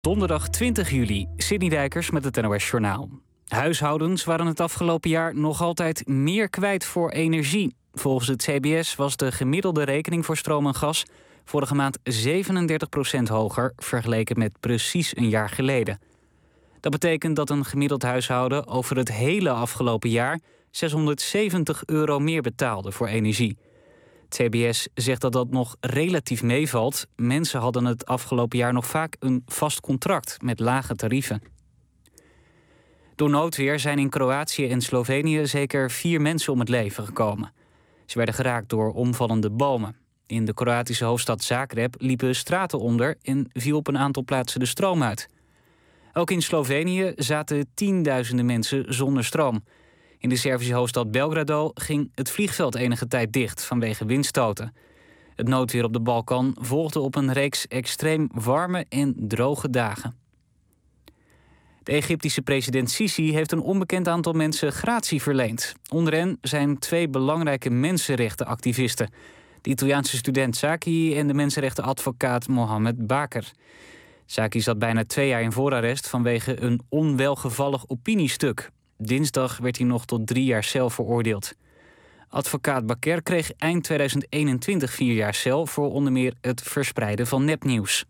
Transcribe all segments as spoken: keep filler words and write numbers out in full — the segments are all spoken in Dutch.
Donderdag twintig juli, Sidney Dijkers met het N O S Journaal. Huishoudens waren het afgelopen jaar nog altijd meer kwijt voor energie. Volgens het C B S was de gemiddelde rekening voor stroom en gas vorige maand zevenendertig procent hoger vergeleken met precies een jaar geleden. Dat betekent dat een gemiddeld huishouden over het hele afgelopen jaar zeshonderdzeventig euro meer betaalde voor energie. Het C B S zegt dat dat nog relatief meevalt. Mensen hadden het afgelopen jaar nog vaak een vast contract met lage tarieven. Door noodweer zijn in Kroatië en Slovenië zeker vier mensen om het leven gekomen. Ze werden geraakt door omvallende bomen. In de Kroatische hoofdstad Zagreb liepen straten onder en viel op een aantal plaatsen de stroom uit. Ook in Slovenië zaten tienduizenden mensen zonder stroom. In de Servische hoofdstad Belgrado ging het vliegveld enige tijd dicht vanwege windstoten. Het noodweer op de Balkan volgde op een reeks extreem warme en droge dagen. De Egyptische president Sisi heeft een onbekend aantal mensen gratie verleend. Onder hen zijn twee belangrijke mensenrechtenactivisten: de Italiaanse student Zaki en de mensenrechtenadvocaat Mohammed Baker. Zaki zat bijna twee jaar in voorarrest vanwege een onwelgevallig opiniestuk. Dinsdag werd hij nog tot drie jaar cel veroordeeld. Advocaat Baker kreeg eind tweeduizend eenentwintig vier jaar cel voor onder meer het verspreiden van nepnieuws.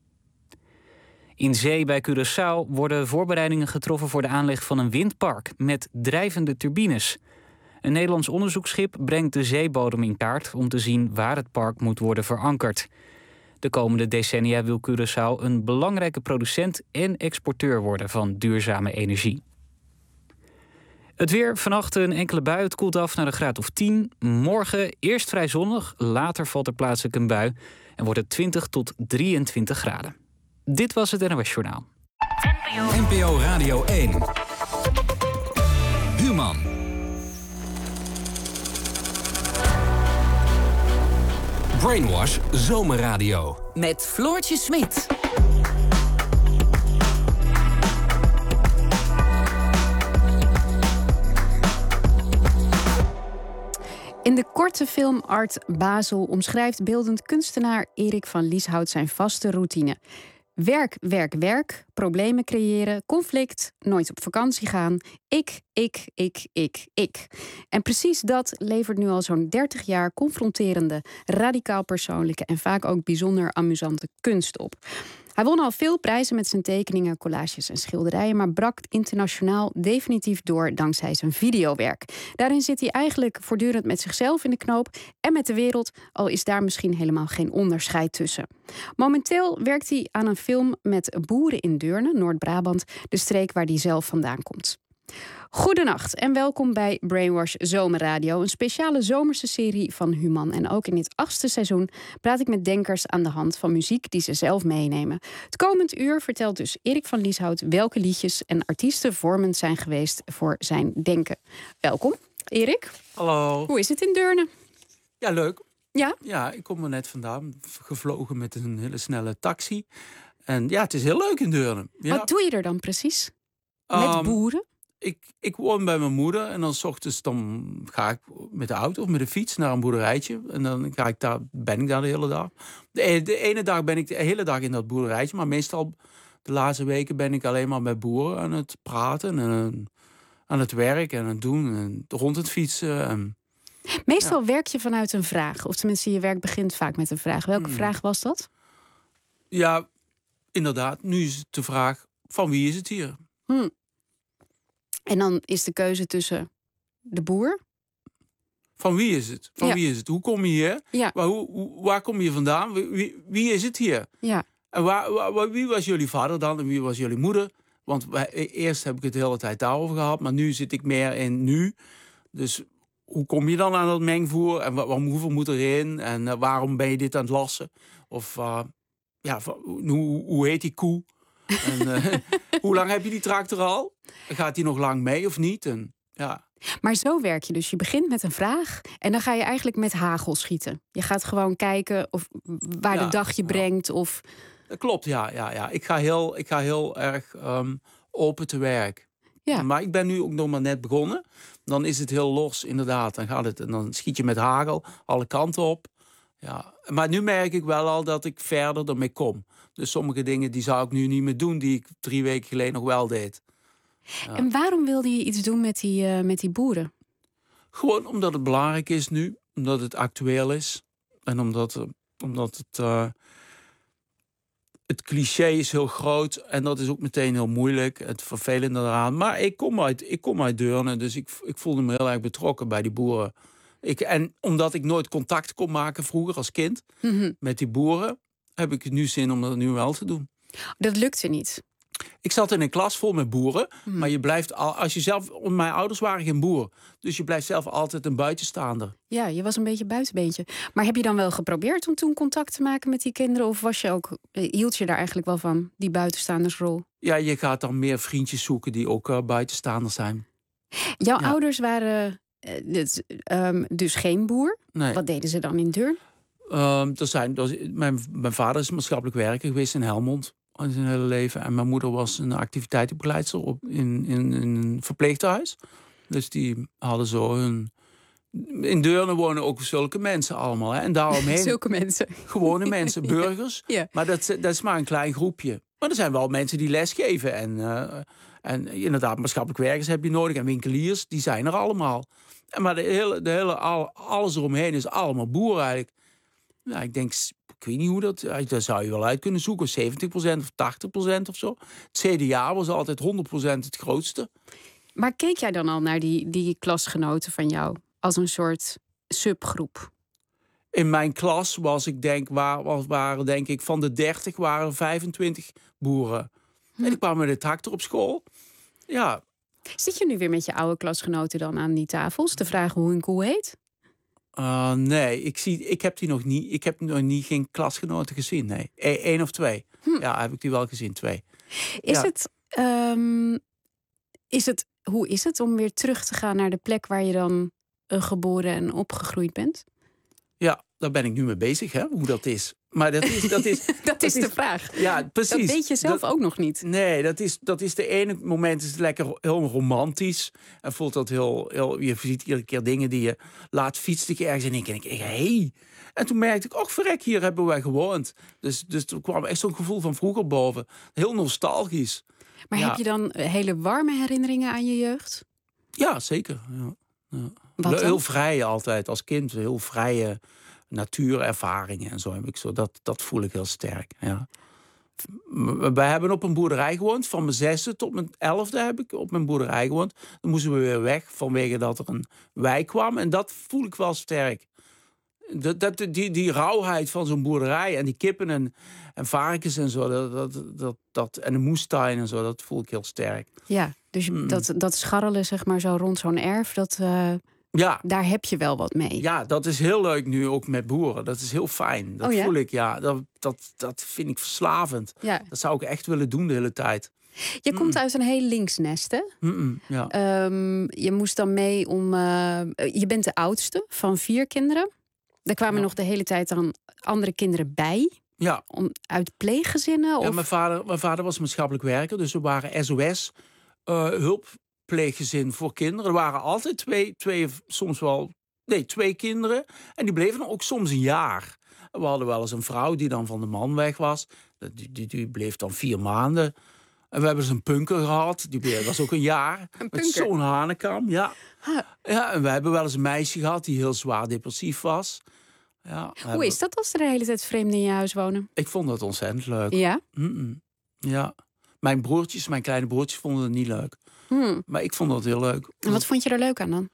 In zee bij Curaçao worden voorbereidingen getroffen voor de aanleg van een windpark met drijvende turbines. Een Nederlands onderzoeksschip brengt de zeebodem in kaart om te zien waar het park moet worden verankerd. De komende decennia wil Curaçao een belangrijke producent en exporteur worden van duurzame energie. Het weer, vannacht een enkele bui, het koelt af naar een graad of tien. Morgen eerst vrij zonnig, later valt er plaatselijk een bui en wordt het twintig tot drieëntwintig graden. Dit was het N O S Journaal. N P O Radio één. Human. Brainwash Zomerradio. Met Floortje Smit. In de korte film Art Basel omschrijft beeldend kunstenaar Erik van Lieshout zijn vaste routine. Werk, werk, werk, problemen creëren, conflict, nooit op vakantie gaan. Ik, ik, ik, ik, ik. En precies dat levert nu al zo'n dertig jaar confronterende, radicaal persoonlijke en vaak ook bijzonder amusante kunst op. Hij won al veel prijzen met zijn tekeningen, collages en schilderijen, maar brak internationaal definitief door dankzij zijn videowerk. Daarin zit hij eigenlijk voortdurend met zichzelf in de knoop en met de wereld, al is daar misschien helemaal geen onderscheid tussen. Momenteel werkt hij aan een film met boeren in Deurne, Noord-Brabant, de streek waar hij zelf vandaan komt. Goedenacht en welkom bij Brainwash Zomerradio, een speciale zomerse serie van Human. En ook in dit achtste seizoen praat ik met denkers aan de hand van muziek die ze zelf meenemen. Het komend uur vertelt dus Erik van Lieshout welke liedjes en artiesten vormend zijn geweest voor zijn denken. Welkom, Erik. Hallo. Hoe is het in Deurne? Ja, leuk. Ja? Ja, ik kom er net vandaan, gevlogen met een hele snelle taxi. En ja, het is heel leuk in Deurne. Ja. Wat doe je er dan precies? Met Um, boeren? Ik, ik woon bij mijn moeder en dan 's ochtends dan ga ik met de auto of met de fiets naar een boerderijtje. En dan ga ik daar, ben ik daar de hele dag. De, de ene dag ben ik de hele dag in dat boerderijtje, maar meestal de laatste weken ben ik alleen maar met boeren aan het praten en aan het werk en aan het doen en rond het fietsen. En, Meestal ja. werk je vanuit een vraag, of tenminste je werk begint vaak met een vraag. Welke Hmm. vraag was dat? Ja, inderdaad. Nu is het de vraag, van wie is het hier? Hmm. En dan is de keuze tussen de boer. Van wie is het? Van Ja. wie is het? Hoe kom je hier? Ja. Waar, hoe, hoe- waar kom je vandaan? Wie, wie, wie is het hier? Ja. En waar, waar- waar- wie was jullie vader dan? En wie was jullie moeder? Want wij, eerst heb ik het de hele tijd daarover gehad. Maar nu zit ik meer in nu. Dus hoe kom je dan aan dat mengvoer? En wa- wa- hoeveel moet erin? En eh, waarom ben je dit aan het lassen? Of uh, ja, va- hoe, hoe heet die koe? En, uh, hoe lang heb je die tractor al? Gaat die nog lang mee of niet? En, ja. Maar zo werk je dus. Je begint met een vraag en dan ga je eigenlijk met hagel schieten. Je gaat gewoon kijken of, waar Ja, de dag je ja. brengt. Of... Dat klopt, ja. ja, ja. Ik, ga heel, ik ga heel erg um, open te werk. Ja. Maar ik ben nu ook nog maar net begonnen. Dan is het heel los, inderdaad. Dan, gaat het, en dan schiet je met hagel alle kanten op. Ja. Maar nu merk ik wel al dat ik verder ermee kom. Dus sommige dingen die zou ik nu niet meer doen... die ik drie weken geleden nog wel deed. Ja. En waarom wilde je iets doen met die, uh, met die boeren? Gewoon omdat het belangrijk is nu. Omdat het actueel is. En omdat, uh, omdat het... Uh, het cliché is heel groot. En dat is ook meteen heel moeilijk. Het vervelende eraan. Maar ik kom uit, ik kom uit Deurne. Dus ik, ik voelde me heel erg betrokken bij die boeren. Ik, en omdat ik nooit contact kon maken vroeger als kind... Mm-hmm. met die boeren... heb ik nu zin om dat nu wel te doen. Dat lukte niet? Ik zat in een klas vol met boeren. Hmm. Maar je blijft, als je zelf... Mijn ouders waren geen boer. Dus je blijft zelf altijd een buitenstaander. Ja, je was een beetje buitenbeentje. Maar heb je dan wel geprobeerd om toen contact te maken met die kinderen? Of was je ook, hield je daar eigenlijk wel van, die buitenstaandersrol? Ja, je gaat dan meer vriendjes zoeken die ook uh, buitenstaanders zijn. Jouw ja. ouders waren uh, dus, um, dus geen boer. Nee. Wat deden ze dan in Deurne? Um, er zijn, er, mijn, mijn vader is maatschappelijk werker geweest in Helmond. In zijn hele leven. En mijn moeder was een activiteitenbegeleidster op, in, in, in een verpleeghuis. Dus die hadden zo hun... In Deurne wonen ook zulke mensen allemaal. Hè? En daaromheen... Zulke mensen. Gewone mensen, burgers. Ja. Ja. Maar dat, dat is maar een klein groepje. Maar er zijn wel mensen die lesgeven. En, uh, en inderdaad, maatschappelijk werkers heb je nodig. En winkeliers, die zijn er allemaal. En maar de hele, de hele, al, alles eromheen is allemaal boeren eigenlijk. Nou, ik denk... Ik weet niet hoe dat... Daar zou je wel uit kunnen zoeken. zeventig procent of tachtig procent of zo. Het C D A was altijd honderd procent het grootste. Maar keek jij dan al naar die, die klasgenoten van jou? Als een soort subgroep? In mijn klas was ik denk... Waar, waren denk ik van de dertig waren er vijfentwintig boeren. Hm. En die kwamen met de tractor op school. Ja. Zit je nu weer met je oude klasgenoten dan aan die tafels... te vragen hoe hun koe heet? Uh, nee, ik, zie, ik heb die nog niet. Ik heb nog niet geen klasgenoten gezien. Nee, e- één of twee. Hm. Ja, heb ik die wel gezien, twee. Is ja. het, um, is het, hoe is het om weer terug te gaan naar de plek waar je dan uh, geboren en opgegroeid bent? Ja, daar ben ik nu mee bezig, hè, hoe dat is. Maar dat is... Dat is, dat, dat is de is, vraag. Ja, precies. Dat weet je zelf dat, ook nog niet. Nee, dat is, dat is de ene moment is het lekker heel romantisch. En voelt dat heel, heel... Je ziet iedere keer dingen die je laat fietsen ergens. En ik denk, hé. Hey. En toen merkte ik, och verrek, hier hebben wij gewoond. Dus, dus er kwam echt zo'n gevoel van vroeger boven. Heel nostalgisch. Maar ja. Heb je dan hele warme herinneringen aan je jeugd? Ja, zeker. Ja. Ja. Wat dan? Heel vrij altijd, als kind. Heel vrije natuurervaringen en zo heb ik zo. Dat, dat voel ik heel sterk, ja. Wij hebben op een boerderij gewoond. Van mijn zesde tot mijn elfde heb ik op mijn boerderij gewoond. Dan moesten we weer weg vanwege dat er een wijk kwam. En dat voel ik wel sterk. Dat, dat, die, die rauwheid van zo'n boerderij en die kippen en, en varkens en zo. Dat, dat, dat, dat, en de moestuin en zo, dat voel ik heel sterk. Ja, dus mm. dat, dat scharrelen zeg maar zo rond zo'n erf, dat... Uh... Ja. Daar heb je wel wat mee. Ja, dat is heel leuk nu ook met boeren. Dat is heel fijn. Dat oh, ja? voel ik, ja. Dat, dat, dat vind ik verslavend. Ja. Dat zou ik echt willen doen de hele tijd. Je mm. komt uit een heel links nest, hè? Mm-mm, ja. Um, je moest dan mee om... Uh, je bent de oudste van vier kinderen. Er kwamen ja. nog de hele tijd dan andere kinderen bij. Ja. Om, uit pleeggezinnen? Ja, of? mijn vader, mijn vader was maatschappelijk werker. Dus we waren S O S uh, hulp. Pleeggezin voor kinderen. Er waren altijd twee, twee, soms wel, nee, twee kinderen. En die bleven dan ook soms een jaar. We hadden wel eens een vrouw die dan van de man weg was. Die, die, die bleef dan vier maanden. En we hebben eens een punker gehad. Die bleef, was ook een jaar. Een met zo'n hanekam, ja. Huh. Ja. En we hebben wel eens een meisje gehad die heel zwaar depressief was. Ja, Hoe hebben... is dat als er de hele tijd vreemden in je huis wonen? Ik vond dat ontzettend leuk. Ja? Mm-mm. Ja. Mijn broertjes, mijn kleine broertjes vonden het niet leuk. Hmm. Maar ik vond dat heel leuk. En wat vond je er leuk aan dan?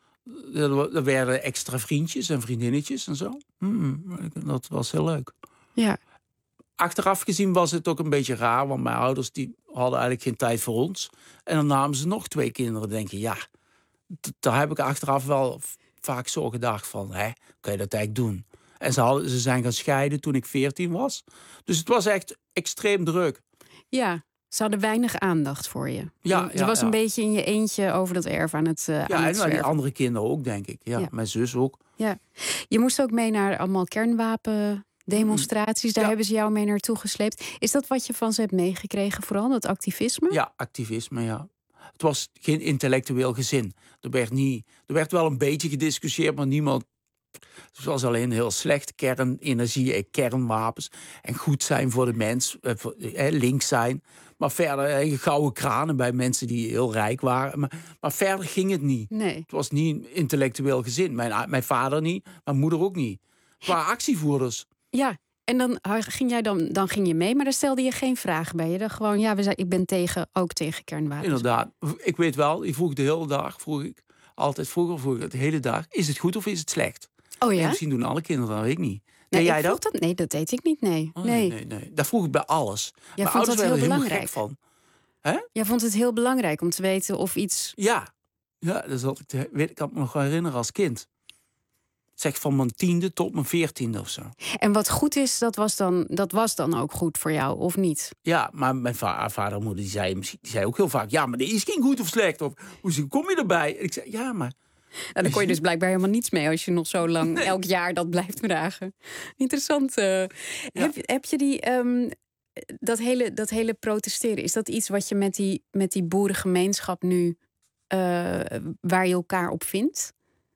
Er werden extra vriendjes en vriendinnetjes en zo. Mm, dat was heel leuk. Ja. Achteraf gezien was het ook een beetje raar. Want mijn ouders die hadden eigenlijk geen tijd voor ons. En dan namen ze nog twee kinderen. Denk je, ja, d- daar heb ik achteraf wel vaak zo gedacht van, hè, kan je dat eigenlijk doen? En ze, hadden, ze zijn gaan scheiden toen ik veertien was. Dus het was echt extreem druk. Ja. Ze hadden weinig aandacht voor je. Ja, je ja, was ja. een beetje in je eentje over dat erf aan het uh, Ja, aan het en die zwerven. andere kinderen ook, denk ik. Ja, ja. Mijn zus ook. Ja. Je moest ook mee naar allemaal kernwapendemonstraties. Daar ja. hebben ze jou mee naartoe gesleept. Is dat wat je van ze hebt meegekregen, vooral dat activisme? Ja, activisme, ja. Het was geen intellectueel gezin. Er werd, niet, er werd wel een beetje gediscussieerd, maar niemand Het was alleen heel slecht. Kernenergie, kernwapens. En goed zijn voor de mens. Eh, links zijn. Maar verder eh, gouden kranen bij mensen die heel rijk waren. Maar, maar verder ging het niet. Nee. Het was niet een intellectueel gezin. Mijn, mijn vader niet, mijn moeder ook niet. Het waren actievoerders. Ja, en dan ging jij dan, dan ging je mee, maar dan stelde je geen vragen bij je. Dan gewoon, ja, we zijn, ik ben tegen, ook tegen kernwapens. Inderdaad. Ik weet wel, ik vroeg de hele dag, vroeg ik, altijd vroeger vroeg ik de hele dag, is het goed of is het slecht? Oh ja? En misschien doen alle kinderen dat, weet ik niet. Nee, Nee, jij ik dat? dat? Nee, dat deed ik niet, nee. Oh, nee. nee, nee, nee. Dat vroeg ik bij alles. Jij Mijn vond ouders dat heel werden er helemaal belangrijk. gek van. Hè? Jij vond het heel belangrijk om te weten of iets... Ja. Ja, dat zat ik, te, weet, ik kan me nog wel herinneren als kind. Zeg van mijn tiende tot mijn veertiende of zo. En wat goed is, dat was dan, dat was dan ook goed voor jou, of niet? Ja, maar mijn va- vader en moeder die zei, die zei ook heel vaak... ja, maar dit is geen goed of slecht. Of hoe kom je erbij? En ik zei, ja, maar... Nou, daar kon je dus blijkbaar helemaal niets mee als je nog zo lang nee. elk jaar dat blijft vragen. Interessant. Uh, ja. heb, heb je die, um, dat, hele, dat hele protesteren, is dat iets wat je met die, met die boerengemeenschap nu, uh, waar je elkaar op vindt?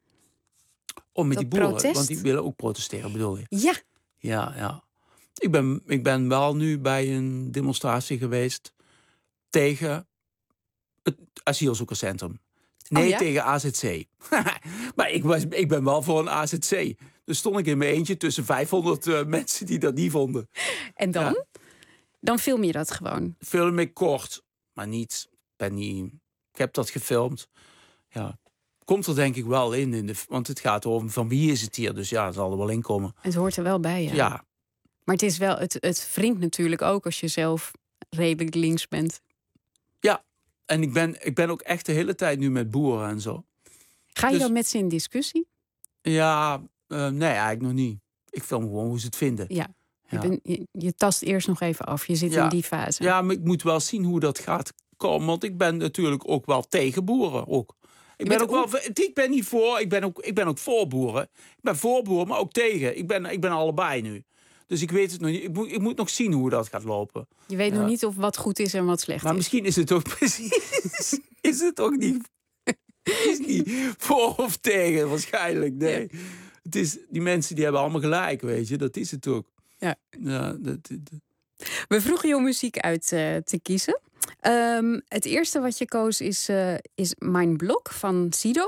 Oh, met dat die boeren, protest? want die willen ook protesteren, bedoel je? Ja. Ja, ja. Ik ben, ik ben wel nu bij een demonstratie geweest tegen het asielzoekerscentrum. Nee, oh ja? Tegen A Z C. Maar ik, was, ik ben wel voor een A Z C. Dus stond ik in mijn eentje tussen vijfhonderd uh, mensen die dat niet vonden. En dan? Ja. Dan film je dat gewoon? Film ik kort, maar niet, ben niet... Ik heb dat gefilmd. Ja. Komt er denk ik wel in, in de, want het gaat over van wie is het hier. Dus ja, het zal er wel in komen. Het hoort er wel bij, ja. Ja. Maar het is wel, het, het wringt natuurlijk ook als je zelf redelijk links bent. Ja. En ik ben, ik ben ook echt de hele tijd nu met boeren en zo. Ga je dus, dan met ze in discussie? Ja, uh, nee, eigenlijk nog niet. Ik film gewoon hoe ze het vinden. Ja, je, ja. ben, je, je tast eerst nog even af. Je zit ja. in die fase. Ja, maar ik moet wel zien hoe dat gaat komen. Want ik ben natuurlijk ook wel tegen boeren. Ook. Ik ben ook wel. Ik ben niet voor. Ik ben ook, ik ben ook voor boeren. Ik ben voor boeren, maar ook tegen. Ik ben, ik ben allebei nu. Dus ik weet het nog niet. Ik moet, ik moet nog zien hoe dat gaat lopen. Je weet ja. nog niet of wat goed is en wat slecht maar is. Maar misschien is het ook precies. Is het ook niet. Is niet voor of tegen, waarschijnlijk. Nee. Ja. Het is, die mensen die hebben allemaal gelijk, weet je. Dat is het ook. Ja. Ja, dat, dat. We vroegen je om muziek uit uh, te kiezen. Um, het eerste wat je koos is, uh, is Mein Block van Sido.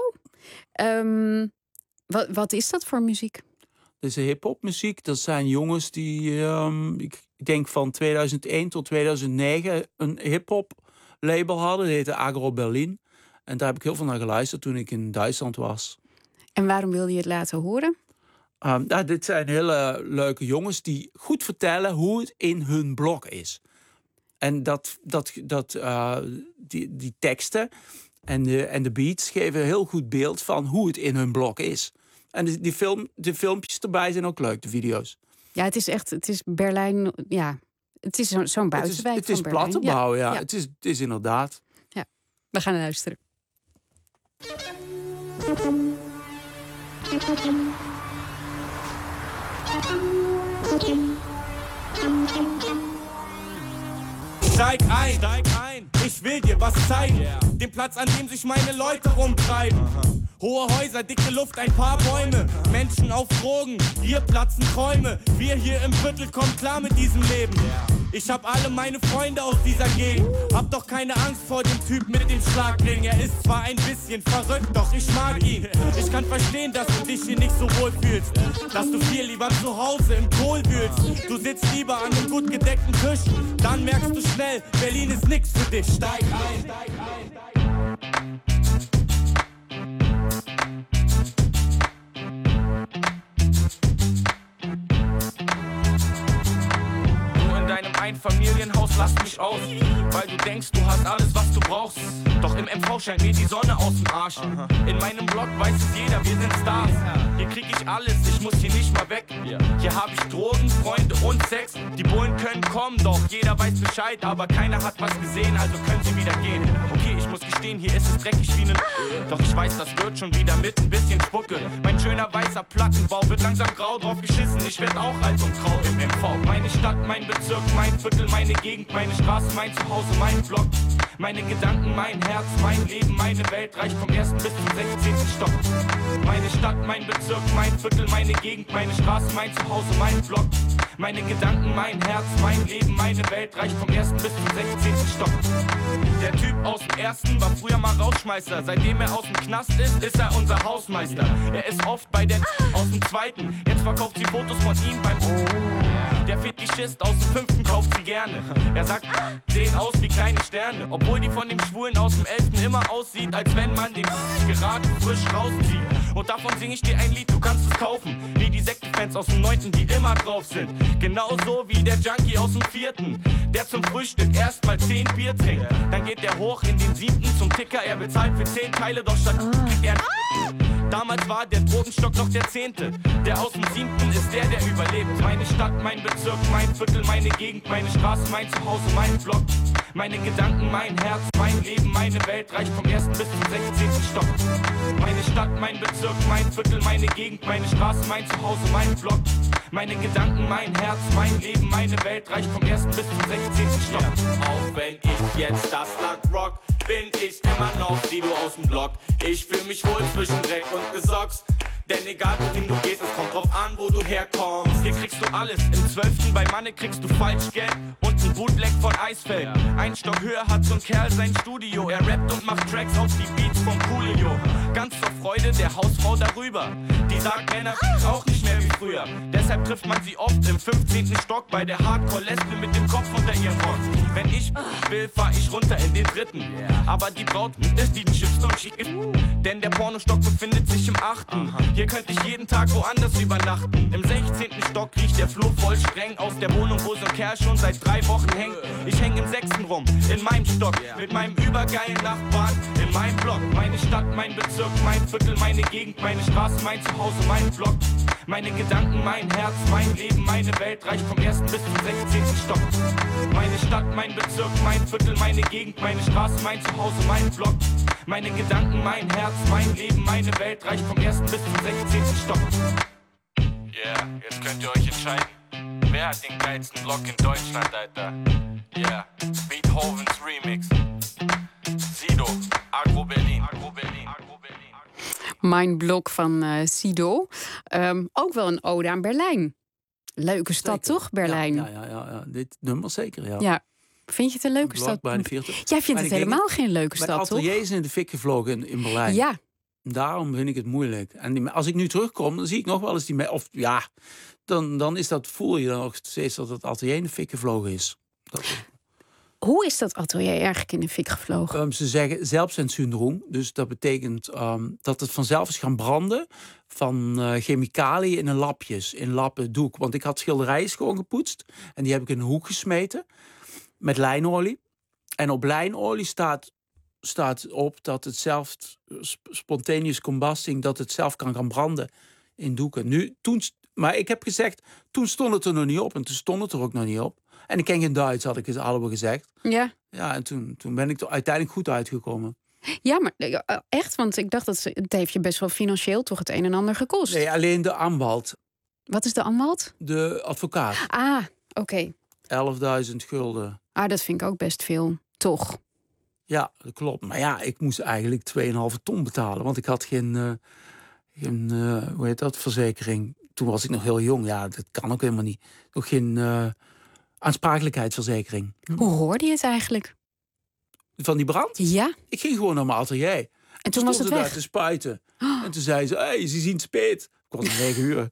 Um, wat, wat is dat voor muziek? Dat is hip-hop muziek. Dat zijn jongens die, um, ik denk van tweeduizend één tot tweeduizend negen een hip-hop label hadden. Dat heette Agro Berlin. En daar heb ik heel veel naar geluisterd toen ik in Duitsland was. En waarom wilde je het laten horen? Um, nou, dit zijn hele leuke jongens die goed vertellen hoe het in hun blok is. En dat, dat, dat, uh, die, die teksten en de, en de beats geven een heel goed beeld van hoe het in hun blok is. En die, die film, de filmpjes erbij zijn ook leuk, de video's. Ja, het is echt, het is Berlijn, ja, het is zo, zo'n buitenwijk het is, het van is Berlijn. plattenbouw, ja. ja. ja. Het, is, het is inderdaad. Ja, we gaan luisteren. Steig ein, steig ein, ich will dir was zeigen. Yeah. Den Platz, an dem sich meine Leute rumtreiben. Aha. Hohe Häuser, dicke Luft, ein paar Bäume. Menschen auf Drogen, hier platzen Träume. Wir hier im Viertel kommen klar mit diesem Leben. Yeah. Ich hab alle meine Freunde aus dieser Gegend. Hab doch keine Angst vor dem Typ mit dem Schlagring. Er ist zwar ein bisschen verrückt, doch ich mag ihn. Ich kann verstehen, dass du dich hier nicht so wohl fühlst. Dass du viel lieber zu Hause im Kohl wühlst. Du sitzt lieber an einem gut gedeckten Tisch. Dann merkst du schnell, Berlin ist nix für dich. Steig ein, steig ein, steig ein. Einfamilienhaus, lass mich aus, weil du denkst, du hast alles, was du brauchst. Doch im M V scheint mir die Sonne aus dem Arsch. Aha. In meinem Blog weiß es jeder, wir sind Stars. Hier krieg ich alles, ich muss hier nicht mal weg. Ja. Hier hab ich Drogen, Freunde und Sex. Die Bullen können kommen, doch jeder weiß Bescheid. Aber keiner hat was gesehen, also können sie wieder gehen. Okay, ich muss gestehen, hier ist es dreckig wie ne... Doch ich weiß, das wird schon wieder mit ein bisschen Spucke. Mein schöner weißer Plattenbau wird langsam grau, drauf geschissen. Ich werd auch alt und grau im M V. Meine Stadt, mein Bezirk, mein Viertel, meine Gegend, meine Straße, mein Zuhause, mein Block. Meine Gedanken, mein Herz, mein Leben, meine Welt reicht vom ersten bis zum sechzehnten Stock. Meine Stadt, mein Bezirk, mein Viertel, meine Gegend, meine Straße, mein Zuhause, mein Block. Meine Gedanken, mein Herz, mein Leben, meine Welt reicht vom ersten bis zum sechzehnten Stock. Der Typ aus dem ersten war früher mal Rausschmeißer. Seitdem er aus dem Knast ist, ist er unser Hausmeister. Er ist oft bei der aus dem zweiten. Jetzt verkauft sie Fotos von ihm beim Der Fetischist aus dem fünften kauft sie gerne. Er sagt, sehen aus wie kleine Sterne. Obwohl die von dem Schwulen aus dem elften immer aussieht, als wenn man den gerade frisch rauszieht. Und davon sing ich dir ein Lied, du kannst es kaufen. Wie die Sektenfans aus dem neunten, die immer drauf sind. Genauso wie der Junkie aus dem vierten, der zum Frühstück erstmal zehn Bier trinkt. Dann geht er hoch in den siebten zum Ticker. Er bezahlt für zehn Teile, doch statt kriegt er Damals war der Drogenstock noch der zehnte. Der aus dem siebten ist der, der überlebt. Meine Stadt, mein Bezirk, mein Viertel, meine Gegend, meine Straße, mein Zuhause, mein Block. Meine Gedanken, mein Herz, mein Leben, meine Welt reicht vom ersten bis zum sechzehnten Stock. Meine Stadt, mein Bezirk, mein Viertel, meine Gegend, meine Straße, mein Zuhause, mein Block. Meine Gedanken, mein Herz, mein Leben, meine Welt reicht vom ersten bis zum sechzehnten Stock. Auch wenn ich jetzt das Land rock, bin ich immer noch Sido aus dem Block. Ich fühl mich wohl zwischen Dreck und Gesocks. Denn egal wohin du gehst, es kommt drauf an, wo du herkommst. Hier kriegst du alles, im zwölften bei Manne kriegst du Falschgeld und ein Bootleg von Eisfeld. Ein Stock höher hat so'n Kerl sein Studio. Er rappt und macht Tracks auf die Beats von Coolio. Ganz zur Freude der Hausfrau darüber. Die sagt, Männer auch nicht mehr wie früher. Deshalb trifft man sie oft im fünfzehnten Stock bei der Hardcore-Lesbe mit dem Kopf unter ihrem Rock. Wenn ich will, fahr ich runter in den dritten. Aber die Braut ist die Chips und schick. Denn der Pornostock befindet sich im achten. Hier könnte ich jeden Tag woanders übernachten. Im sechzehnten Stock riecht der Flur voll streng aus der Wohnung, wo so ein Kerl schon seit drei Wochen hängt. Ich häng im sechsten rum, in meinem Stock, mit meinem übergeilen Nachbarn, in meinem Block. Meine Stadt, mein Bezirk, mein Viertel, meine Gegend, meine Straße, mein Zuhause, mein Block. Meine Gedanken, mein Herz, mein Leben, meine Welt reicht vom ersten bis zum sechzehnten Stock. Meine Stadt, mein Bezirk, mein Viertel, meine Gegend, meine Straße, mein Zuhause, mein Block. Meine Gedanken, mein Herz, mein Leben, meine Welt reicht vom ersten bis zum sechzehnten Stock. Yeah, jetzt könnt ihr euch entscheiden. Wer hat den geilsten Block in Deutschland, Alter? Yeah, Beethovens Remix. Sido, Agro Berlin. Agro Berlin. Agro Berlin. Mijn blok van uh, Sido. Um, ook wel een ode aan Berlijn. Leuke stad, zeker. Toch, Berlijn? Ja, ja, ja, ja, dit nummer zeker, ja. Ja. Vind je het een leuke blok stad? Bij de veertig. Jij vindt het helemaal het, geen leuke stad, toch? Mijn atelier is in de fik gevlogen in, in Berlijn. Ja. Daarom vind ik het moeilijk. En die, als ik nu terugkom, dan zie ik nog wel eens die... Me- of ja, dan, dan is dat, voel je dan nog steeds dat het atelier in de fik gevlogen is. Dat is... Hoe is dat atelier eigenlijk in de fik gevlogen? Um, ze zeggen zelfcensuur. Dus dat betekent um, dat het vanzelf is gaan branden van uh, chemicaliën in een lapjes, in lappen doek. Want ik had schilderijen gewoon gepoetst en die heb ik in een hoek gesmeten met lijnolie. En op lijnolie staat, staat op dat het zelf spontaneous combusting, dat het zelf kan gaan branden in doeken. Nu, toen, maar ik heb gezegd, toen stond het er nog niet op en toen stond het er ook nog niet op. En ik ken geen Duits, had ik het allemaal gezegd. Ja. Ja, en toen, toen ben ik er uiteindelijk goed uitgekomen. Ja, maar echt, want ik dacht dat het heeft je best wel financieel toch het een en ander gekost. Nee, alleen de aanwalt. Wat is de aanwalt? De advocaat. Ah, oké. Okay. elfduizend gulden. Ah, dat vind ik ook best veel, toch? Ja, dat klopt. Maar ja, ik moest eigenlijk twee komma vijf ton betalen. Want ik had geen, uh, geen uh, hoe heet dat, verzekering. Toen was ik nog heel jong. Ja, dat kan ook helemaal niet. Nog geen uh, aansprakelijkheidsverzekering. Hoe hoorde je het eigenlijk? Van die brand? Ja. Ik ging gewoon naar mijn atelier. En toen, toen was het weg? Daar te spuiten. Oh. En toen zei ze, hé, hey, ze zien speet. Ik was om negen uur.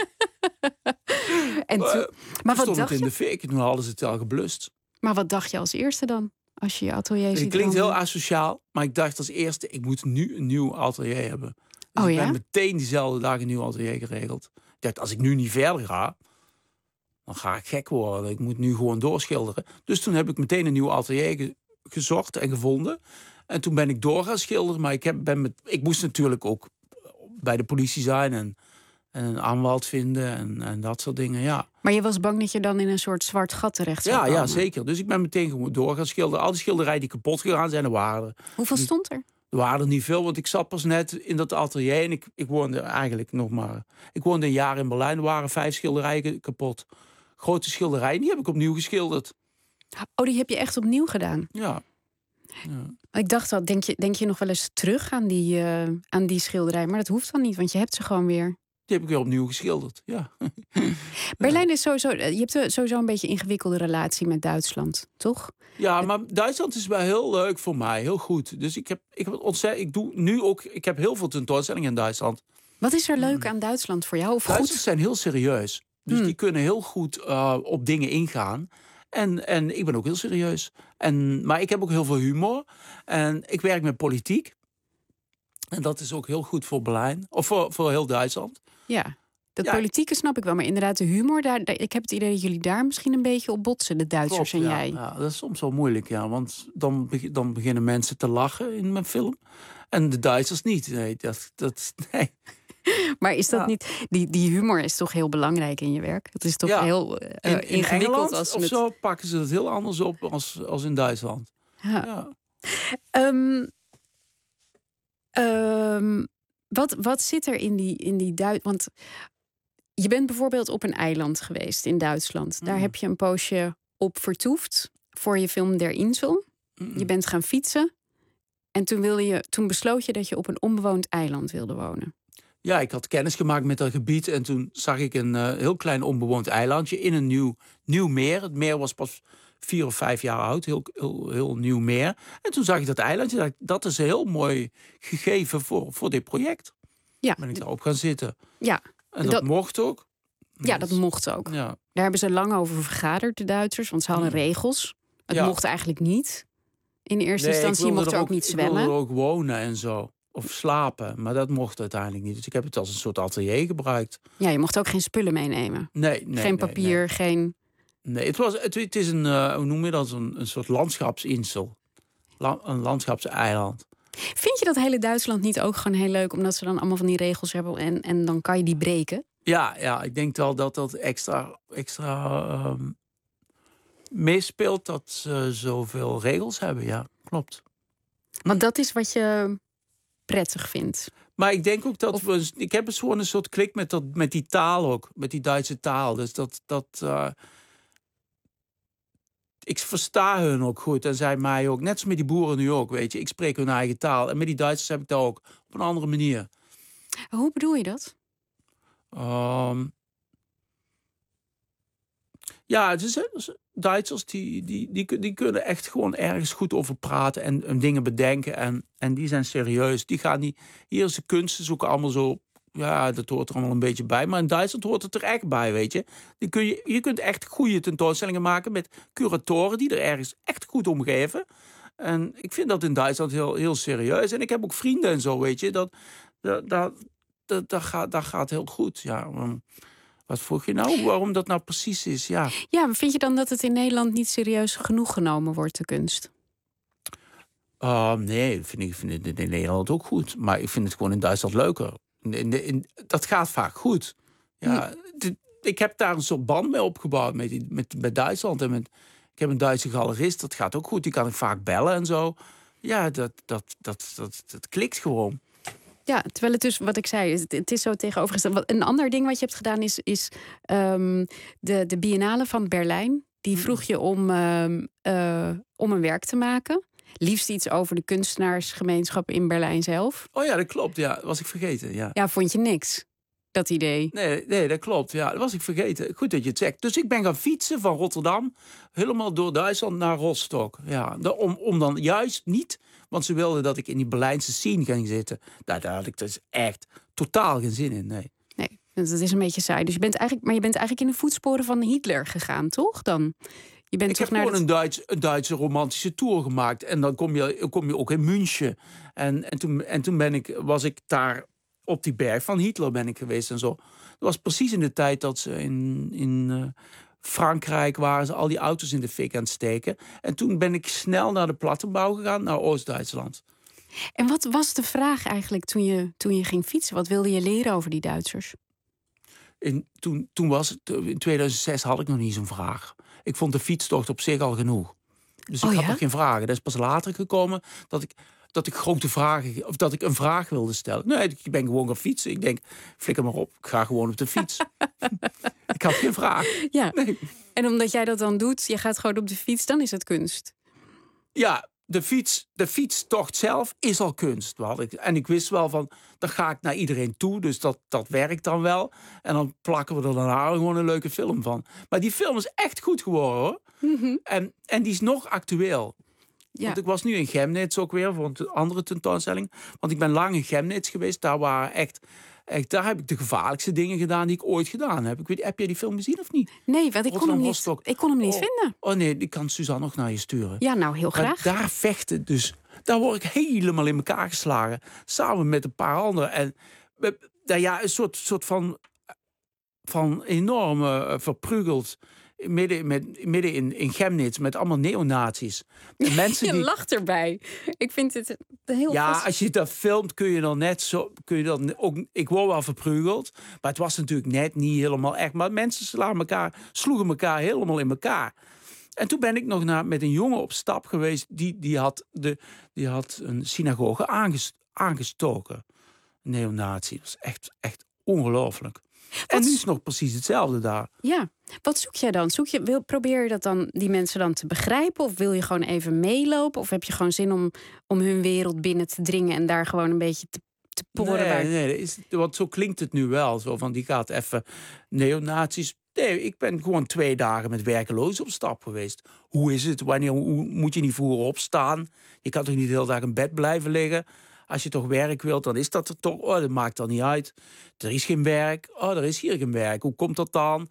en toen, toen, maar toen wat stond dacht het in je? de fik. Toen hadden ze het al geblust. Maar wat dacht je als eerste dan? Als je je atelier ziet. Het klinkt heel asociaal. Maar ik dacht als eerste, ik moet nu een nieuw atelier hebben. Dus oh, ik ja? ben meteen diezelfde dag een nieuw atelier geregeld. Ik dacht, als ik nu niet verder ga, dan ga ik gek worden. Ik moet nu gewoon doorschilderen. Dus toen heb ik meteen een nieuw atelier ge- gezocht en gevonden. En toen ben ik door gaan schilderen. Maar ik, heb, ben met, ik moest natuurlijk ook bij de politie zijn en, en een aanwalt vinden en, en dat soort dingen, ja. Maar je was bang dat je dan in een soort zwart gat terecht zou ja, komen? Ja, zeker. Dus ik ben meteen gewoon door gaan schilderen. Al die schilderijen die kapot gegaan zijn, er waren er. Hoeveel stond er? Er waren er niet veel, want ik zat pas net in dat atelier en ik, ik woonde eigenlijk nog maar... Ik woonde een jaar in Berlijn, er waren vijf schilderijen kapot. Grote schilderijen, die heb ik opnieuw geschilderd. Oh, die heb je echt opnieuw gedaan? Ja. Ja. Ik dacht al, denk je, denk je nog wel eens terug aan die, uh, aan die schilderij? Maar dat hoeft dan niet, want je hebt ze gewoon weer. Die heb ik weer opnieuw geschilderd, ja. Berlijn is sowieso... Je hebt sowieso een beetje een ingewikkelde relatie met Duitsland, toch? Ja, maar Duitsland is wel heel leuk voor mij, heel goed. Dus ik heb, ik heb ontzettend... Ik doe nu ook... Ik heb heel veel tentoonstellingen in Duitsland. Wat is er leuk aan Duitsland voor jou? Of Duitsers goed? zijn heel serieus. Dus Hmm. die kunnen heel goed uh, op dingen ingaan. En, en ik ben ook heel serieus. En, maar ik heb ook heel veel humor. En ik werk met politiek. En dat is ook heel goed voor Berlijn. Of voor, voor heel Duitsland. Ja, dat Ja. politieke snap ik wel. Maar inderdaad, de humor, daar, daar- ik heb het idee dat jullie daar misschien een beetje op botsen, de Duitsers Klopt, en ja. jij. Ja, dat is soms wel moeilijk, ja. Want dan, beg- dan beginnen mensen te lachen in mijn film. En de Duitsers niet. Nee, dat, dat, nee. Maar is dat Ja. niet... Die, die humor is toch heel belangrijk in je werk? Het is toch Ja. heel uh, In, in ingewikkeld Engeland als of met... zo pakken ze het heel anders op als, als in Duitsland. Ja. Ja. Ehm, ehm, wat, wat zit er in die, in die Duits... Want je bent bijvoorbeeld op een eiland geweest in Duitsland. Daar Mm. heb je een poosje op vertoefd voor je film Der Insel. Mm. Je bent gaan fietsen. En toen, wilde je, toen besloot je dat je op een onbewoond eiland wilde wonen. Ja, ik had kennis gemaakt met dat gebied. En toen zag ik een uh, heel klein onbewoond eilandje in een nieuw, nieuw meer. Het meer was pas vier of vijf jaar oud. Heel, heel, heel nieuw meer. En toen zag ik dat eilandje. Dacht, dat is een heel mooi gegeven voor, voor dit project. Ja, Ben ik daarop gaan zitten. ja, En dat, Dat- mocht ook. ja dat mocht ook. Ja. Daar hebben ze lang over vergaderd, de Duitsers. Want ze hadden Mm. regels. Het Ja. mocht eigenlijk niet. In eerste Nee, ik instantie wilde mocht er ook niet Ik wilde zwemmen. er ook wonen en zo. Of slapen. Maar dat mocht uiteindelijk niet. Dus ik heb het als een soort atelier gebruikt. Ja, je mocht ook geen spullen meenemen. Nee, nee, geen nee, papier, Nee, geen... nee het, was, het, het is een, uh, hoe noem je dat? Een, een soort landschapsinsel. La, een landschapseiland. Vind je dat hele Duitsland niet ook gewoon heel leuk... omdat ze dan allemaal van die regels hebben en, en dan kan je die breken? Ja, ja, ik denk wel dat dat extra, extra um, meespeelt dat ze zoveel regels hebben. Ja, klopt. Want dat is wat je prettig vindt. Maar ik denk ook dat Of- we... Ik heb dus gewoon een soort klik met, dat, met die taal ook. Met die Duitse taal. Dus dat... dat uh, ik versta hun ook goed en zij mij ook. Net als met die boeren nu ook, weet je. Ik spreek hun eigen taal. En met die Duitsers heb ik dat ook. Op een andere manier. Hoe bedoel je dat? Um, ja, het is, Duitsers die, die, die, die kunnen echt gewoon ergens goed over praten en, en dingen bedenken. En, en die zijn serieus. Die gaan niet. Hier is de kunsten zoeken allemaal zo. Ja, dat hoort er allemaal een beetje bij. Maar in Duitsland hoort het er echt bij, weet je. Die kun je, je kunt echt goede tentoonstellingen maken met curatoren die er ergens echt goed om geven. En ik vind dat in Duitsland heel, heel serieus. En ik heb ook vrienden en zo, weet je. Dat, dat, dat, dat, dat, gaat, dat gaat heel goed, ja. Um, Wat vroeg je nou? Waarom dat nou precies is? Ja, Ja, maar vind je dan dat het in Nederland niet serieus genoeg genomen wordt, de kunst? uh, nee, vind ik vind het in Nederland ook goed. Maar ik vind het gewoon in Duitsland leuker. In, in, in, dat gaat vaak goed. Ja, dit, ik heb daar een soort band mee opgebouwd met, die, met, met Duitsland. En met, ik heb een Duitse galerist, dat gaat ook goed. Die kan ik vaak bellen en zo. Ja, dat, dat, dat, dat, dat klikt gewoon. Ja, terwijl het dus, wat ik zei, het, het is zo tegenovergesteld. Wat- Een ander ding wat je hebt gedaan is, is um, de, de Biennale van Berlijn. Die vroeg je om, um, uh, om een werk te maken. Liefst iets over de kunstenaarsgemeenschap in Berlijn zelf. Oh ja, dat klopt. Ja, dat was ik vergeten. Ja. Ja, vond je niks, dat idee? Nee, nee, dat klopt. Ja, dat was ik vergeten. Goed dat je het zegt. Dus ik ben gaan fietsen van Rotterdam helemaal door Duitsland naar Rostock. Ja, de- om, om dan juist niet, want ze wilden dat ik in die Berlijnse scene ging zitten. Daar, daar had ik dus echt totaal geen zin in. Nee. Nee, dat is een beetje saai. Dus je bent eigenlijk, maar je bent eigenlijk in de voetsporen van Hitler gegaan, toch? Dan je bent Ik toch heb naar gewoon het... een, Duits, een Duitse romantische tour gemaakt. En dan kom je, kom je ook in München. En, en, toen, en toen ben ik, was ik daar op die berg van Hitler ben ik geweest en zo. Dat was precies in de tijd dat ze in, in uh, Frankrijk waren, ze al die auto's in de fik aan het steken. En toen ben ik snel naar de plattenbouw gegaan, naar Oost-Duitsland. En wat was de vraag eigenlijk toen je, toen je ging fietsen? Wat wilde je leren over die Duitsers? In, toen, toen was het, in tweeduizend zes had ik nog niet zo'n vraag. Ik vond de fietstocht op zich al genoeg. Dus ik Oh, had ja? nog geen vragen. Dat is pas later gekomen dat ik, dat ik grote vragen, of dat ik een vraag wilde stellen. Nee, ik ben gewoon gaan fietsen. Ik denk, flikker maar op, ik ga gewoon op de fiets. Ik had geen vraag. Ja, Nee. en omdat jij dat dan doet, je gaat gewoon op de fiets, dan is het kunst. Ja, de, fiets, de fietstocht zelf is al kunst. Wat ik, en ik wist wel van, dan ga ik naar iedereen toe. Dus dat, dat werkt dan wel. En dan plakken we er daarna gewoon een leuke film van. Maar die film is echt goed geworden, hoor. Mm-hmm. En, en die is nog actueel. Ja. Want ik was nu in Chemnitz ook weer voor een andere tentoonstelling. Want ik ben lang in Chemnitz geweest. Daar waren echt... Echt, daar heb ik de gevaarlijkste dingen gedaan die ik ooit gedaan heb. Ik weet, heb jij die film gezien of niet? Nee, want ik kon hem niet, ik kon hem niet oh, vinden. Oh nee, die kan Suzanne nog naar je sturen. Ja, nou, heel graag. Maar daar vechten dus... Daar word ik helemaal in elkaar geslagen. Samen met een paar anderen. En uh, ja, een soort, soort van... van enorm uh, verprugeld... Midden, met, midden in, in Chemnitz met allemaal neonazies. Mensen je die... lacht erbij. Ik vind het heel Ja, vast... als je dat filmt kun je dan net zo... Kun je dan ook, ik word wel verprugeld. Maar het was natuurlijk net niet helemaal echt. Maar mensen slaan elkaar, sloegen elkaar helemaal in elkaar. En toen ben ik nog naar, met een jongen op stap geweest. Die, die, had, de, die had een synagoge aanges, aangestoken. Een neonazi. Dat is echt, echt ongelooflijk. En nu is het nog precies hetzelfde daar. Ja, wat zoek jij dan? Zoek je, wil, probeer je dat dan, die mensen dan te begrijpen? Of wil je gewoon even meelopen? Of heb je gewoon zin om, om hun wereld binnen te dringen... en daar gewoon een beetje te, te poren? Nee, waar... nee is, want zo klinkt het nu wel. Zo van, die gaat even neonazies... Nee, ik ben gewoon twee dagen met werkelozen op stap geweest. Hoe is het? Wanneer hoe, moet je niet vroeger opstaan? Je kan toch niet de hele dag in bed blijven liggen? Als je toch werk wilt, dan is dat er toch... Oh, dat maakt dan niet uit. Er is geen werk. Oh, er is hier geen werk. Hoe komt dat dan?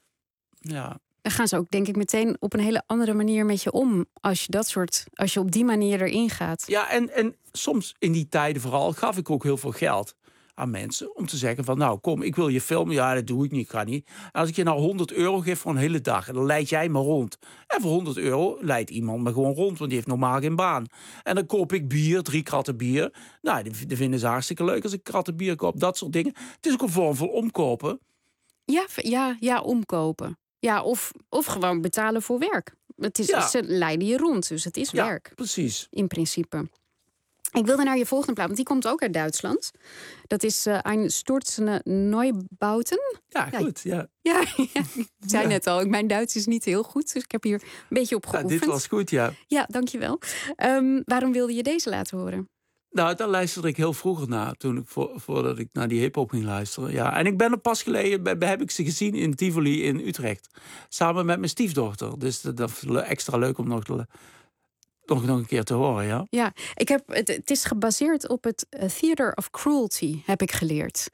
Ja. Dan gaan ze ook, denk ik, meteen op een hele andere manier met je om. Als je dat soort, als je op die manier erin gaat. Ja, en, en soms in die tijden vooral gaf ik ook heel veel geld aan mensen. Om te zeggen van, nou kom, ik wil je filmen. Ja, dat doe ik niet, ik ga niet. En als ik je nou honderd euro geef voor een hele dag, dan leid jij me rond. En voor honderd euro leidt iemand me gewoon rond, want die heeft normaal geen baan. En dan koop ik bier, drie kratten bier. Nou, die vinden ze hartstikke leuk als ik kratten bier koop. Dat soort dingen. Het is ook een vorm van omkopen. Ja, ja, ja, omkopen. Ja, of, of gewoon betalen voor werk. Het is, Ja. Ze leiden je rond, dus het is Ja, werk. precies. In principe. Ik wilde naar je volgende plaat, want die komt ook uit Duitsland. Dat is uh, Ein Sturzende Neubauten. Ja, Ja. goed. Ja. Ja, ja, ik zei Ja. net al, mijn Duits is niet heel goed. Dus ik heb hier een beetje op Ja, geoefend. dit was goed, ja. Ja, dankjewel. Um, waarom wilde je deze laten horen? Nou, daar luisterde ik heel vroeger naar, toen ik voor, voordat ik naar die hiphop ging luisteren. Ja, en ik ben er pas geleden, be- be- heb ik ze gezien in Tivoli in Utrecht. Samen met mijn stiefdochter. Dus dat, dat is le- extra leuk om nog, te, nog, nog een keer te horen, ja. Ja, ik heb, het, het is gebaseerd op het uh, Theater of Cruelty, heb ik geleerd.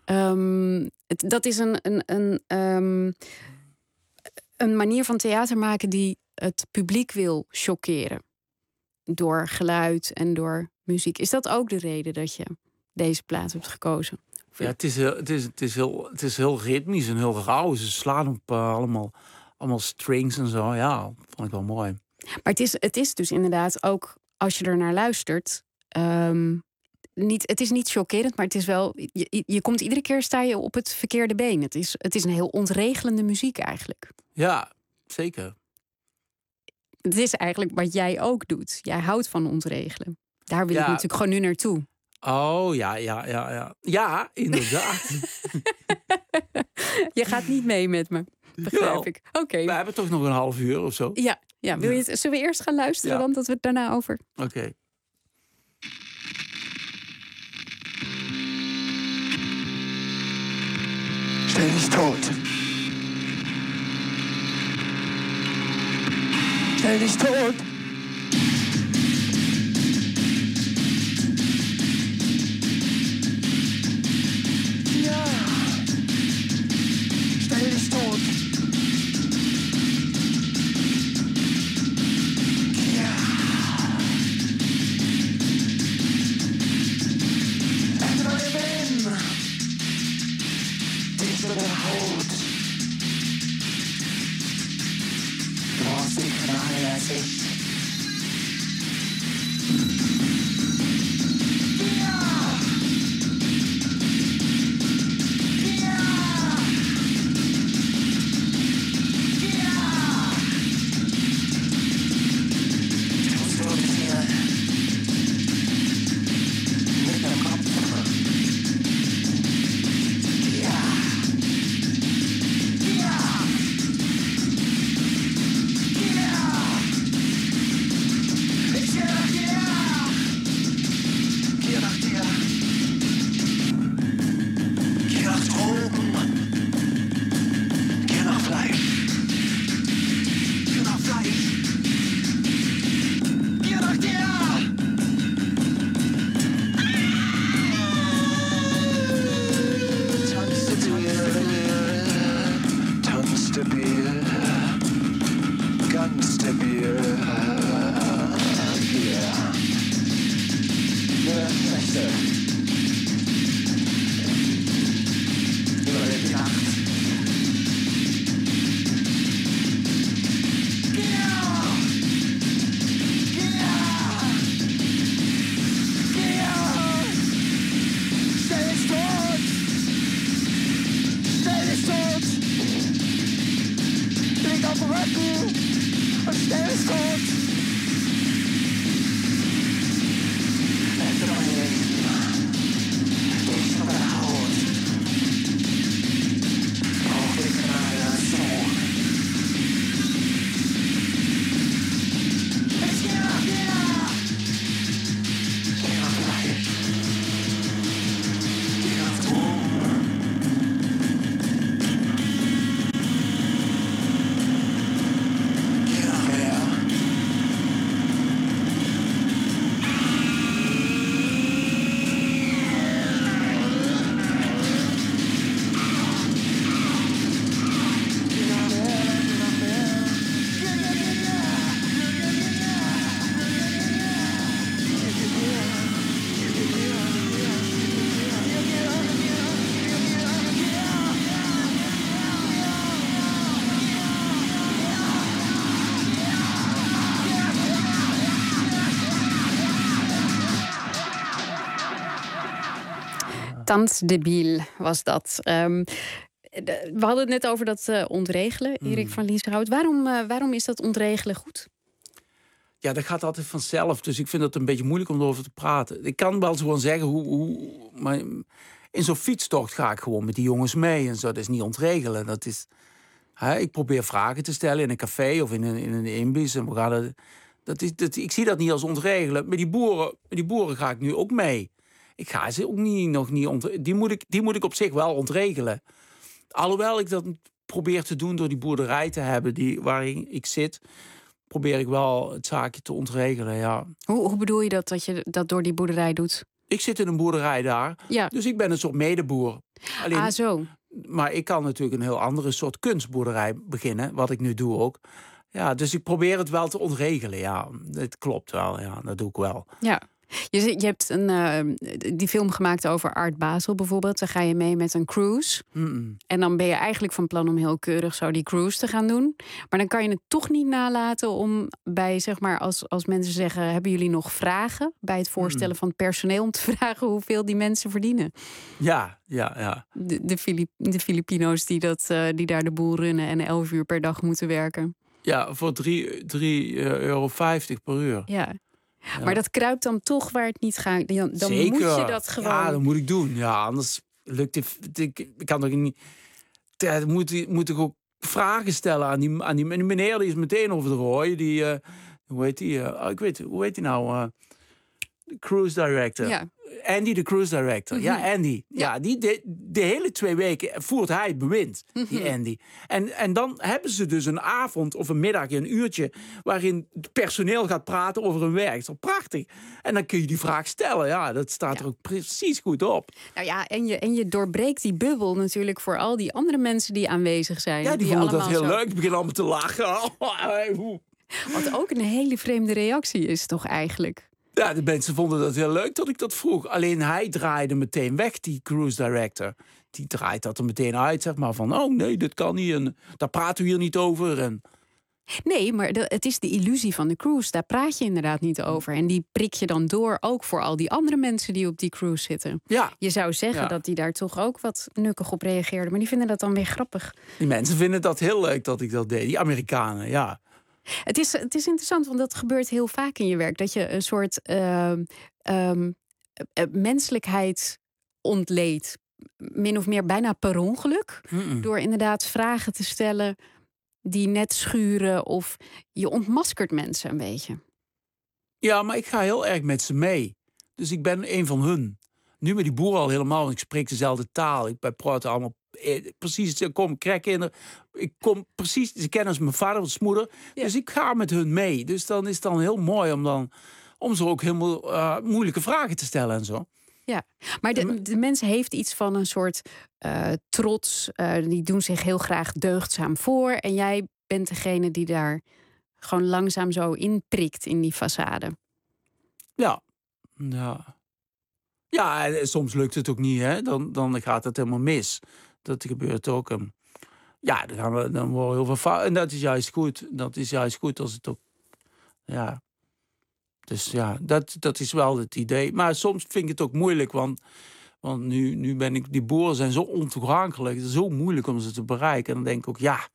Um, het, dat is een, een, een, um, een manier van theater maken die het publiek wil chockeren. Door geluid en door muziek. Is dat ook de reden dat je deze plaat hebt gekozen? Ja, het is, heel, het, is, het, is heel, het is heel ritmisch en heel rauw. Ze slaan op uh, allemaal, allemaal strings en zo. Ja, vond ik wel mooi. Maar het is, het is dus inderdaad ook, als je er naar luistert... Um, niet, het is niet chockerend, maar het is wel... Je, je komt iedere keer, sta je op het verkeerde been. Het is, het is een heel ontregelende muziek eigenlijk. Ja, zeker. Het is eigenlijk wat jij ook doet. Jij houdt van ontregelen. Daar wil Ja. ik natuurlijk gewoon nu naartoe. Oh, ja, ja, ja, ja. Ja, inderdaad. Je gaat niet mee met me, begrijp Jawel. ik. Oké. Okay. We hebben toch nog een half uur of zo? Ja, ja, wil je het, zullen we eerst gaan luisteren Ja. dan, dat we het daarna over... Oké. Okay. Stell dich tot. Stell dich tot. Ja. Stell dich tot. Ja. En wat ik ben. Dichter der Haut. Du brauchst dich nahe als ich. Standsdebiel was dat. Um, de, we hadden het net over dat uh, ontregelen, Erik mm. van Lieshout. Waarom, uh, waarom is dat ontregelen goed? Ja, dat gaat altijd vanzelf. Dus ik vind het een beetje moeilijk om erover te praten. Ik kan wel gewoon zeggen hoe... hoe maar in zo'n fietstocht ga ik gewoon met die jongens mee. En zo. Dat is niet ontregelen. Dat is, hè, ik probeer vragen te stellen in een café of in een, in een imbies. En we gaan het, dat is, dat, ik zie dat niet als ontregelen. Met die boeren, met die boeren ga ik nu ook mee. Ik ga ze ook niet, nog niet ontregelen. Die moet ik, die moet ik op zich wel ontregelen. Alhoewel ik dat probeer te doen door die boerderij te hebben die, waarin ik zit... probeer ik wel het zaakje te ontregelen, ja. Hoe, hoe bedoel je dat, dat je dat door die boerderij doet? Ik zit in een boerderij daar, ja. Dus ik ben een soort medeboer. Alleen, ah, zo. Maar ik kan natuurlijk een heel andere soort kunstboerderij beginnen, wat ik nu doe ook. Ja, dus ik probeer het wel te ontregelen, ja. Het klopt wel, ja, dat doe ik wel. Ja. Je, je hebt een, uh, die film gemaakt over Art Basel bijvoorbeeld. Dan ga je mee met een cruise. Mm-mm. En dan ben je eigenlijk van plan om heel keurig zo die cruise te gaan doen. Maar dan kan je het toch niet nalaten om bij, zeg maar, als, als mensen zeggen... hebben jullie nog vragen bij het voorstellen Mm-mm. van het personeel... om te vragen hoeveel die mensen verdienen? Ja, ja, ja. De, de, Filip, de Filipino's die, dat, uh, die daar de boel runnen en elf uur per dag moeten werken. Ja, voor drie euro vijftig per uur. Ja. Ja. Maar dat kruipt dan toch waar het niet gaat. Dan, dan Zeker. moet je dat gewoon... Ja, dat moet ik doen. Ja, anders lukt het... Ik, ik kan toch niet... Ja, moet, moet ik ook vragen stellen aan die, aan die meneer. Die is meteen over de rooi. Die, uh, hoe heet die? Uh, ik weet, hoe heet die nou? Uh, cruise director. Ja. Andy, de cruise director. Mm-hmm. Ja, Andy. Ja, ja die de, de hele twee weken voert hij het bewind, mm-hmm. die Andy. En, en dan hebben ze dus een avond of een middag, een uurtje... waarin het personeel gaat praten over hun werk. Dat is toch prachtig? En dan kun je die vraag stellen. Ja, dat staat ja. er ook precies goed op. Nou ja, en je, en je doorbreekt die bubbel natuurlijk... voor al die andere mensen die aanwezig zijn. Ja, die, die vonden dat heel zo... leuk. Die beginnen allemaal te lachen. Wat ook een hele vreemde reactie is toch eigenlijk... Ja, de mensen vonden dat heel leuk dat ik dat vroeg. Alleen hij draaide meteen weg, die cruise director. Die draait dat er meteen uit, zeg maar. Van, oh nee, dit kan niet. En daar praten we hier niet over. En... Nee, maar de, het is de illusie van de cruise. Daar praat je inderdaad niet over. En die prik je dan door ook voor al die andere mensen die op die cruise zitten. Ja. Je zou zeggen ja. dat die daar toch ook wat nukkig op reageerden. Maar die vinden dat dan weer grappig. Die mensen vinden dat heel leuk dat ik dat deed. Die Amerikanen, ja. Het is, het is interessant, want dat gebeurt heel vaak in je werk. Dat je een soort uh, um, uh, menselijkheid ontleedt. Min of meer bijna per ongeluk. Mm-mm. Door inderdaad vragen te stellen die net schuren. Of je ontmaskert mensen een beetje. Ja, maar ik ga heel erg met ze mee. Dus ik ben een van hun. Nu met die boeren al helemaal, want ik spreek dezelfde taal. Ik praat allemaal precies, ik kom krijgkinderen. Ik kom precies, ze kennen als mijn vader of moeder. Ja. Dus ik ga met hun mee. Dus dan is het dan heel mooi om dan om ze ook helemaal uh, moeilijke vragen te stellen en zo. Ja, maar de, de mens heeft iets van een soort uh, trots. Uh, die doen zich heel graag deugdzaam voor. En jij bent degene die daar gewoon langzaam zo in prikt in die façade. Ja, ja. Ja, soms lukt het ook niet, hè. Dan, dan gaat het helemaal mis. Dat gebeurt ook. Um, ja, dan, gaan we, dan worden we heel veel fout. En dat is juist goed. Dat is juist goed als het ook... Ja. Dus ja, dat, dat is wel het idee. Maar soms vind ik het ook moeilijk, want, want nu, nu ben ik... Die boeren zijn zo ontoegankelijk. Het is zo moeilijk om ze te bereiken. En dan denk ik ook, ja...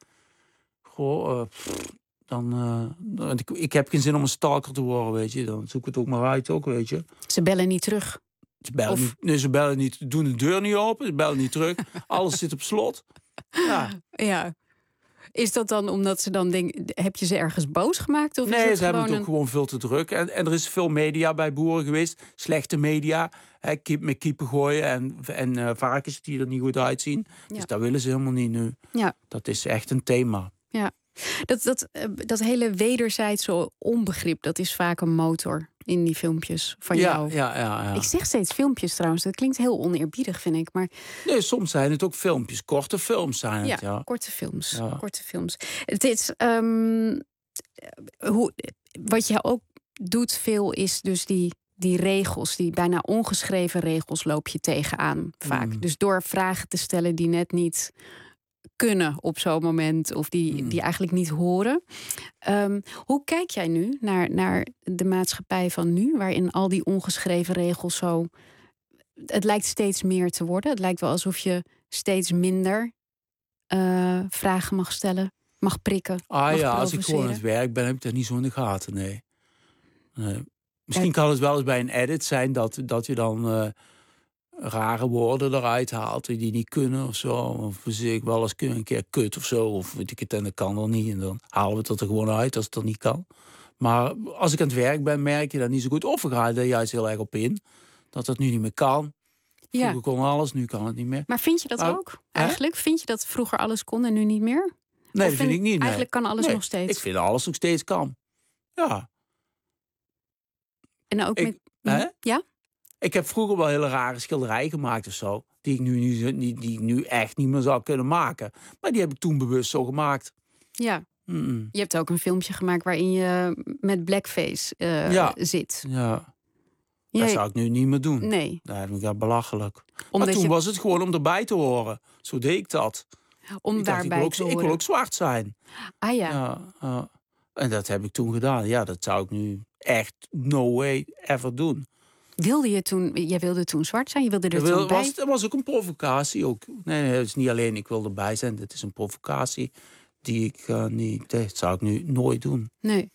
Goh, uh, pff, dan... Uh, ik, ik heb geen zin om een stalker te worden, weet je. Dan zoek ik het ook maar uit, ook, weet je. Ze bellen niet terug. Ze bellen, of... niet, nee, ze bellen niet, doen de deur niet open, ze bellen niet terug. Alles zit op slot. Ja. Ja. Is dat dan omdat ze dan denken, heb je ze ergens boos gemaakt? Of nee, is het ze hebben het een... ook gewoon veel te druk. En, en er is veel media bij boeren geweest. Slechte media. Hè, kip met kiepen gooien en, en uh, varkens die er niet goed uitzien. Ja. Dus dat willen ze helemaal niet nu. Ja. Dat is echt een thema. Ja. Dat, dat, dat hele wederzijdse onbegrip, dat is vaak een motor in die filmpjes van ja, jou. Ja, ja, ja. Ik zeg steeds filmpjes trouwens. Dat klinkt heel oneerbiedig, vind ik. Maar... Nee, soms zijn het ook filmpjes. Korte films zijn het, ja. ja. Korte films. Ja. Korte films. Het is... Um, hoe, wat je ook doet veel is dus die, die regels. Die bijna ongeschreven regels loop je tegenaan vaak. Mm. Dus door vragen te stellen die net niet... kunnen op zo'n moment of die, hmm. die eigenlijk niet horen. Um, hoe kijk jij nu naar, naar de maatschappij van nu, waarin al die ongeschreven regels zo het lijkt steeds meer te worden. Het lijkt wel alsof je steeds minder uh, vragen mag stellen, mag prikken. Ah mag ja, als ik gewoon aan het werk ben, heb ik dat niet zo in de gaten, nee. nee. Misschien kan het wel eens bij een edit zijn dat, dat je dan uh, rare woorden eruit haalt die niet kunnen of zo. Of zeg ik wel eens een keer kut of zo, of weet ik het, en dat kan dan niet. En dan halen we het er gewoon uit als het dan niet kan. Maar als ik aan het werk ben, merk je dat niet zo goed. Of we gaan er juist heel erg op in. Dat het nu niet meer kan. Vroeger ja. kon alles, nu kan het niet meer. Maar vind je dat nou, ook? Eigenlijk? Hè? Vind je dat vroeger alles kon en nu niet meer? Nee, of dat vind ik niet. Nee. Eigenlijk kan alles nee, nog steeds? Ik vind alles nog steeds kan. Ja. En ook ik, met... Hè? Ja? Ik heb vroeger wel hele rare schilderijen gemaakt of zo. Die ik nu, nu, die, die ik nu echt niet meer zou kunnen maken. Maar die heb ik toen bewust zo gemaakt. Ja. Mm-mm. Je hebt ook een filmpje gemaakt waarin je met blackface uh, ja. zit. Ja. Jij... Dat zou ik nu niet meer doen. Nee. Dat vind ik dat belachelijk. Omdat maar toen je... was het gewoon om erbij te horen. Zo deed ik dat. Om ik daarbij dacht, ik wil ook, te horen. Ik wil ook zwart zijn. Ah ja. ja uh, en dat heb ik toen gedaan. Ja, dat zou ik nu echt no way ever doen. Wilde je toen, jij wilde toen zwart zijn? Je wilde er wil, toen bij? Was, het was ook een provocatie. Ook. Nee, nee, het is niet alleen ik wil erbij zijn. Het is een provocatie die ik uh, niet... Dat zou ik nu nooit doen. Nee.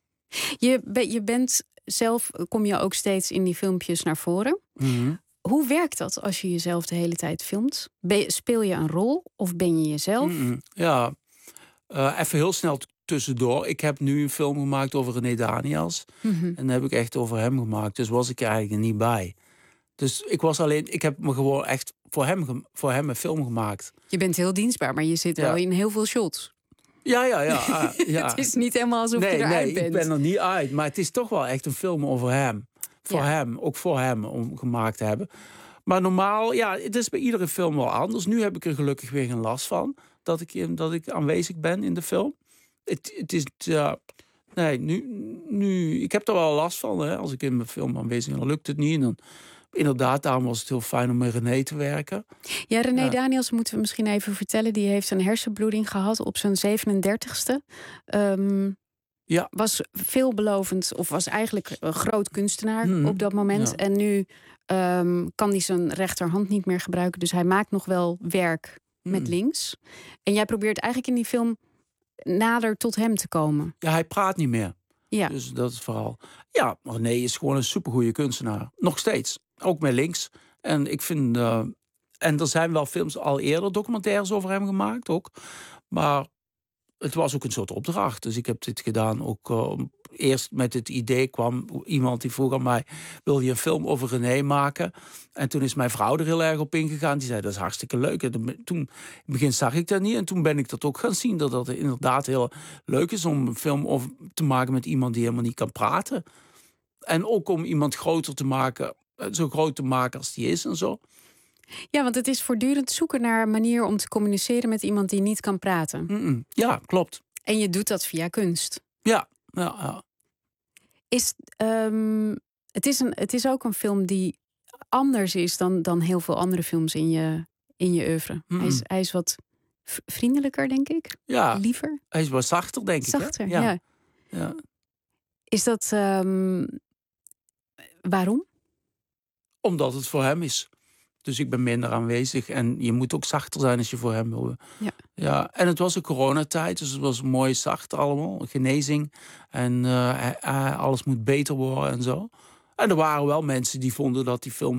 Je, je bent zelf, kom je ook steeds in die filmpjes naar voren. Mm-hmm. Hoe werkt dat als je jezelf de hele tijd filmt? Ben, speel je een rol of ben je jezelf? Mm-hmm. Ja, uh, even heel snel t- tussendoor. Ik heb nu een film gemaakt over René Daniels. Mm-hmm. En dat heb ik echt over hem gemaakt. Dus was ik er eigenlijk niet bij. Dus ik was alleen, ik heb me gewoon echt voor hem, voor hem een film gemaakt. Je bent heel dienstbaar, maar je zit ja. wel in heel veel shots. Ja, ja, ja. Uh, ja. Het is niet helemaal alsof nee, je eruit nee, bent. ik ben er niet uit. Maar het is toch wel echt een film over hem. Voor ja. hem, ook voor hem om gemaakt te hebben. Maar normaal, ja, het is bij iedere film wel anders. Nu heb ik er gelukkig weer geen last van. Dat ik, dat ik aanwezig ben in de film. Het, het is, ja... Nee, nu, nu... Ik heb er wel last van, hè. Als ik in mijn film aanwezig ben, dan lukt het niet. En dan, inderdaad, daarom was het heel fijn om met René te werken. Ja, René ja. Daniels moeten we misschien even vertellen. Die heeft een hersenbloeding gehad op zijn zevenendertigste. Um, ja. Was veelbelovend, of was eigenlijk een groot kunstenaar hmm. op dat moment. Ja. En nu um, kan hij zijn rechterhand niet meer gebruiken. Dus hij maakt nog wel werk hmm. met links. En jij probeert eigenlijk in die film nader tot hem te komen. Ja, hij praat niet meer. Ja. Dus dat is vooral... Ja, René is gewoon een supergoeie kunstenaar. Nog steeds. Ook met links. En ik vind... Uh, en er zijn wel films al eerder documentaires over hem gemaakt ook. Maar het was ook een soort opdracht. Dus ik heb dit gedaan ook... Uh, eerst met het idee kwam iemand die vroeg aan mij... wil je een film over René maken? En toen is mijn vrouw er heel erg op ingegaan. Die zei, dat is hartstikke leuk. En toen, in het begin zag ik dat niet. En toen ben ik dat ook gaan zien. Dat dat inderdaad heel leuk is om een film over te maken... met iemand die helemaal niet kan praten. En ook om iemand groter te maken... zo groot te maken als die is en zo. Ja, want het is voortdurend zoeken naar een manier... om te communiceren met iemand die niet kan praten. Mm-mm. Ja, klopt. En je doet dat via kunst. Ja, ja, ja. Is, um, het, is een, het is ook een film die anders is dan, dan heel veel andere films in je, in je oeuvre. Mm-mm. Hij, is, hij is wat vriendelijker, denk ik. Ja, liever. Hij is wat zachter, denk zachter, ik. Hè? Ja. Ja. ja. Is dat... Um, waarom? Omdat het voor hem is. Dus ik ben minder aanwezig. En je moet ook zachter zijn als je voor hem wil. Ja. Ja, en het was een coronatijd, dus het was mooi zacht allemaal. Genezing. En uh, uh, alles moet beter worden en zo. En er waren wel mensen die vonden dat die film...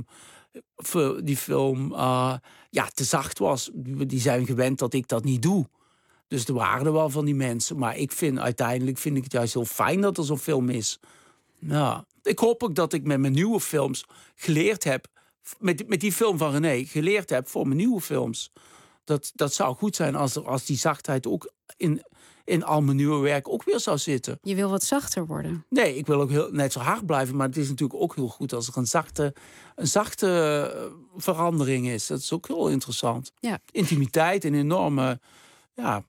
die film uh, ja, te zacht was. Die zijn gewend dat ik dat niet doe. Dus er waren er wel van die mensen. Maar ik vind uiteindelijk vind ik het juist heel fijn dat er zo'n film is. Ja. Ik hoop ook dat ik met mijn nieuwe films geleerd heb... Met, met die film van René geleerd heb voor mijn nieuwe films. Dat, dat zou goed zijn als, er, als die zachtheid ook in, in al mijn nieuwe werk ook weer zou zitten. Je wil wat zachter worden? Nee, ik wil ook heel, net zo hard blijven. Maar het is natuurlijk ook heel goed als er een zachte, een zachte verandering is. Dat is ook heel interessant. Ja. Intimiteit en enorme... Ja,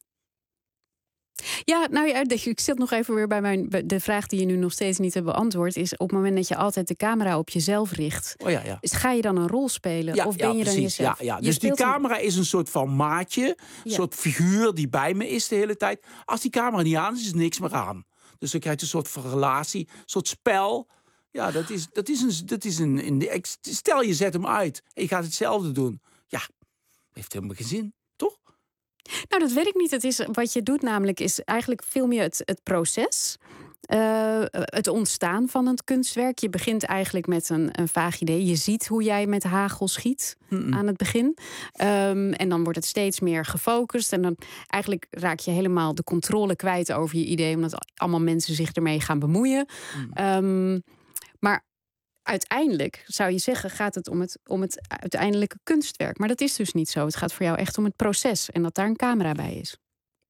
Ja, nou ja, ik zit nog even weer bij mijn, de vraag die je nu nog steeds niet hebt beantwoord. Is op het moment dat je altijd de camera op jezelf richt. Oh ja, ja. Ga je dan een rol spelen? Ja, of ben ja, je precies. dan jezelf? Ja, ja. Je Dus die speelt een- camera is een soort van maatje. Een Ja. soort figuur die bij me is de hele tijd. Als die camera niet aan is, is er niks meer aan. Dus dan krijg je een soort van relatie, een soort spel. Ja, dat is, dat is een... Dat is een, een stel, je zet hem uit en je gaat hetzelfde doen. Ja, heeft helemaal geen zin, toch? Nou, dat weet ik niet. Het is, wat je doet namelijk is eigenlijk veel meer het, het proces. Uh, het ontstaan van het kunstwerk. Je begint eigenlijk met een, een vaag idee. Je ziet hoe jij met hagel schiet Mm-mm. aan het begin. Um, en dan wordt het steeds meer gefocust. En dan eigenlijk raak je helemaal de controle kwijt over je idee. Omdat allemaal mensen zich ermee gaan bemoeien. Mm. Um, maar uiteindelijk, zou je zeggen, gaat het om het, om het uiteindelijke kunstwerk. Maar dat is dus niet zo. Het gaat voor jou echt om het proces. En dat daar een camera bij is.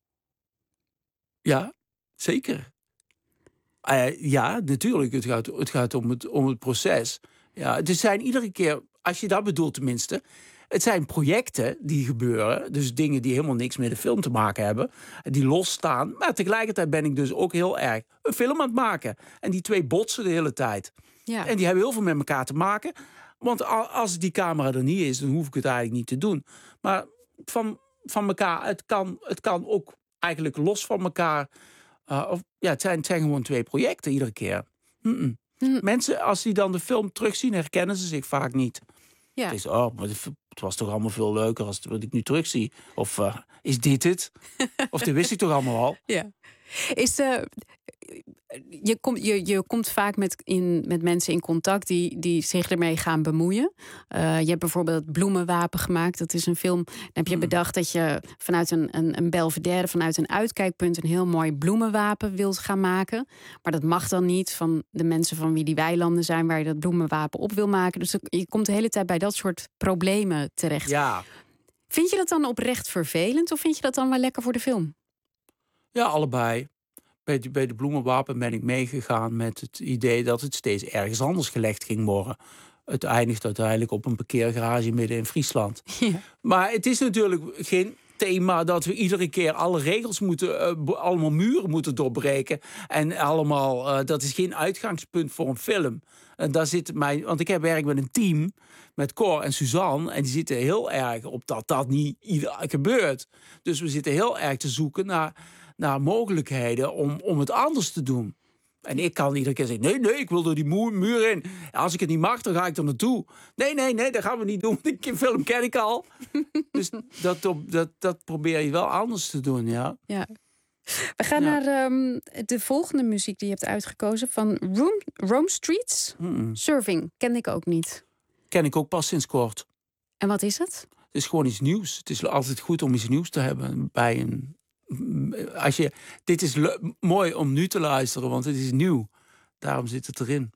Ja, zeker. Uh, ja, natuurlijk. Het gaat, het gaat om, het, om het proces. Ja, het zijn iedere keer, als je dat bedoelt tenminste... Het zijn projecten die gebeuren. Dus dingen die helemaal niks met de film te maken hebben. Die losstaan. Maar tegelijkertijd ben ik dus ook heel erg een film aan het maken. En die twee botsen de hele tijd. Ja. En die hebben heel veel met elkaar te maken. Want als die camera er niet is, dan hoef ik het eigenlijk niet te doen. Maar van, van elkaar, het kan, het kan ook eigenlijk los van elkaar... Uh, of, ja, het zijn, het zijn gewoon twee projecten iedere keer. Mm-mm. Mm. Mensen, als die dan de film terugzien, herkennen ze zich vaak niet. Ja. Het is, oh, maar het was toch allemaal veel leuker als wat ik nu terugzie. Of uh, is dit het? Of dat wist ik toch allemaal al? Ja. Is, uh, je, kom, je, je komt vaak met, in, met mensen in contact die, die zich ermee gaan bemoeien. Uh, je hebt bijvoorbeeld het Bloemenwapen gemaakt. Dat is een film. Dan heb je mm. bedacht dat je vanuit een, een, een belvedere, vanuit een uitkijkpunt, een heel mooi bloemenwapen wilt gaan maken. Maar dat mag dan niet van de mensen van wie die weilanden zijn, waar je dat bloemenwapen op wil maken. Dus je komt de hele tijd bij dat soort problemen terecht. Ja. Vind je dat dan oprecht vervelend of vind je dat dan wel lekker voor de film? Ja, allebei. Bij de, bij de Bloemenwapen ben ik meegegaan met het idee dat het steeds ergens anders gelegd ging worden. Het eindigt uiteindelijk op een parkeergarage midden in Friesland. Ja. Maar het is natuurlijk geen thema dat we iedere keer alle regels moeten, uh, allemaal muren moeten doorbreken. En allemaal, uh, dat is geen uitgangspunt voor een film. En daar zit mij, want ik heb werk met een team, met Cor en Suzanne, en die zitten heel erg op dat dat niet ieder gebeurt. Dus we zitten heel erg te zoeken naar, naar mogelijkheden om, om het anders te doen. En ik kan iedere keer zeggen, nee, nee, ik wil door die muur in. Als ik het niet mag, dan ga ik er naartoe. Nee, nee, nee, dat gaan we niet doen. Die film ken ik al. Dus dat, dat, dat probeer je wel anders te doen, ja. Ja. We gaan ja. naar um, de volgende muziek die je hebt uitgekozen van Room, Rome Streets. Mm-mm. Surfing, ken ik ook niet. Ken ik ook pas sinds kort. En wat is het? Het is gewoon iets nieuws. Het is altijd goed om iets nieuws te hebben bij een... Als je, dit is le- mooi om nu te luisteren, want het is nieuw. Daarom zit het erin.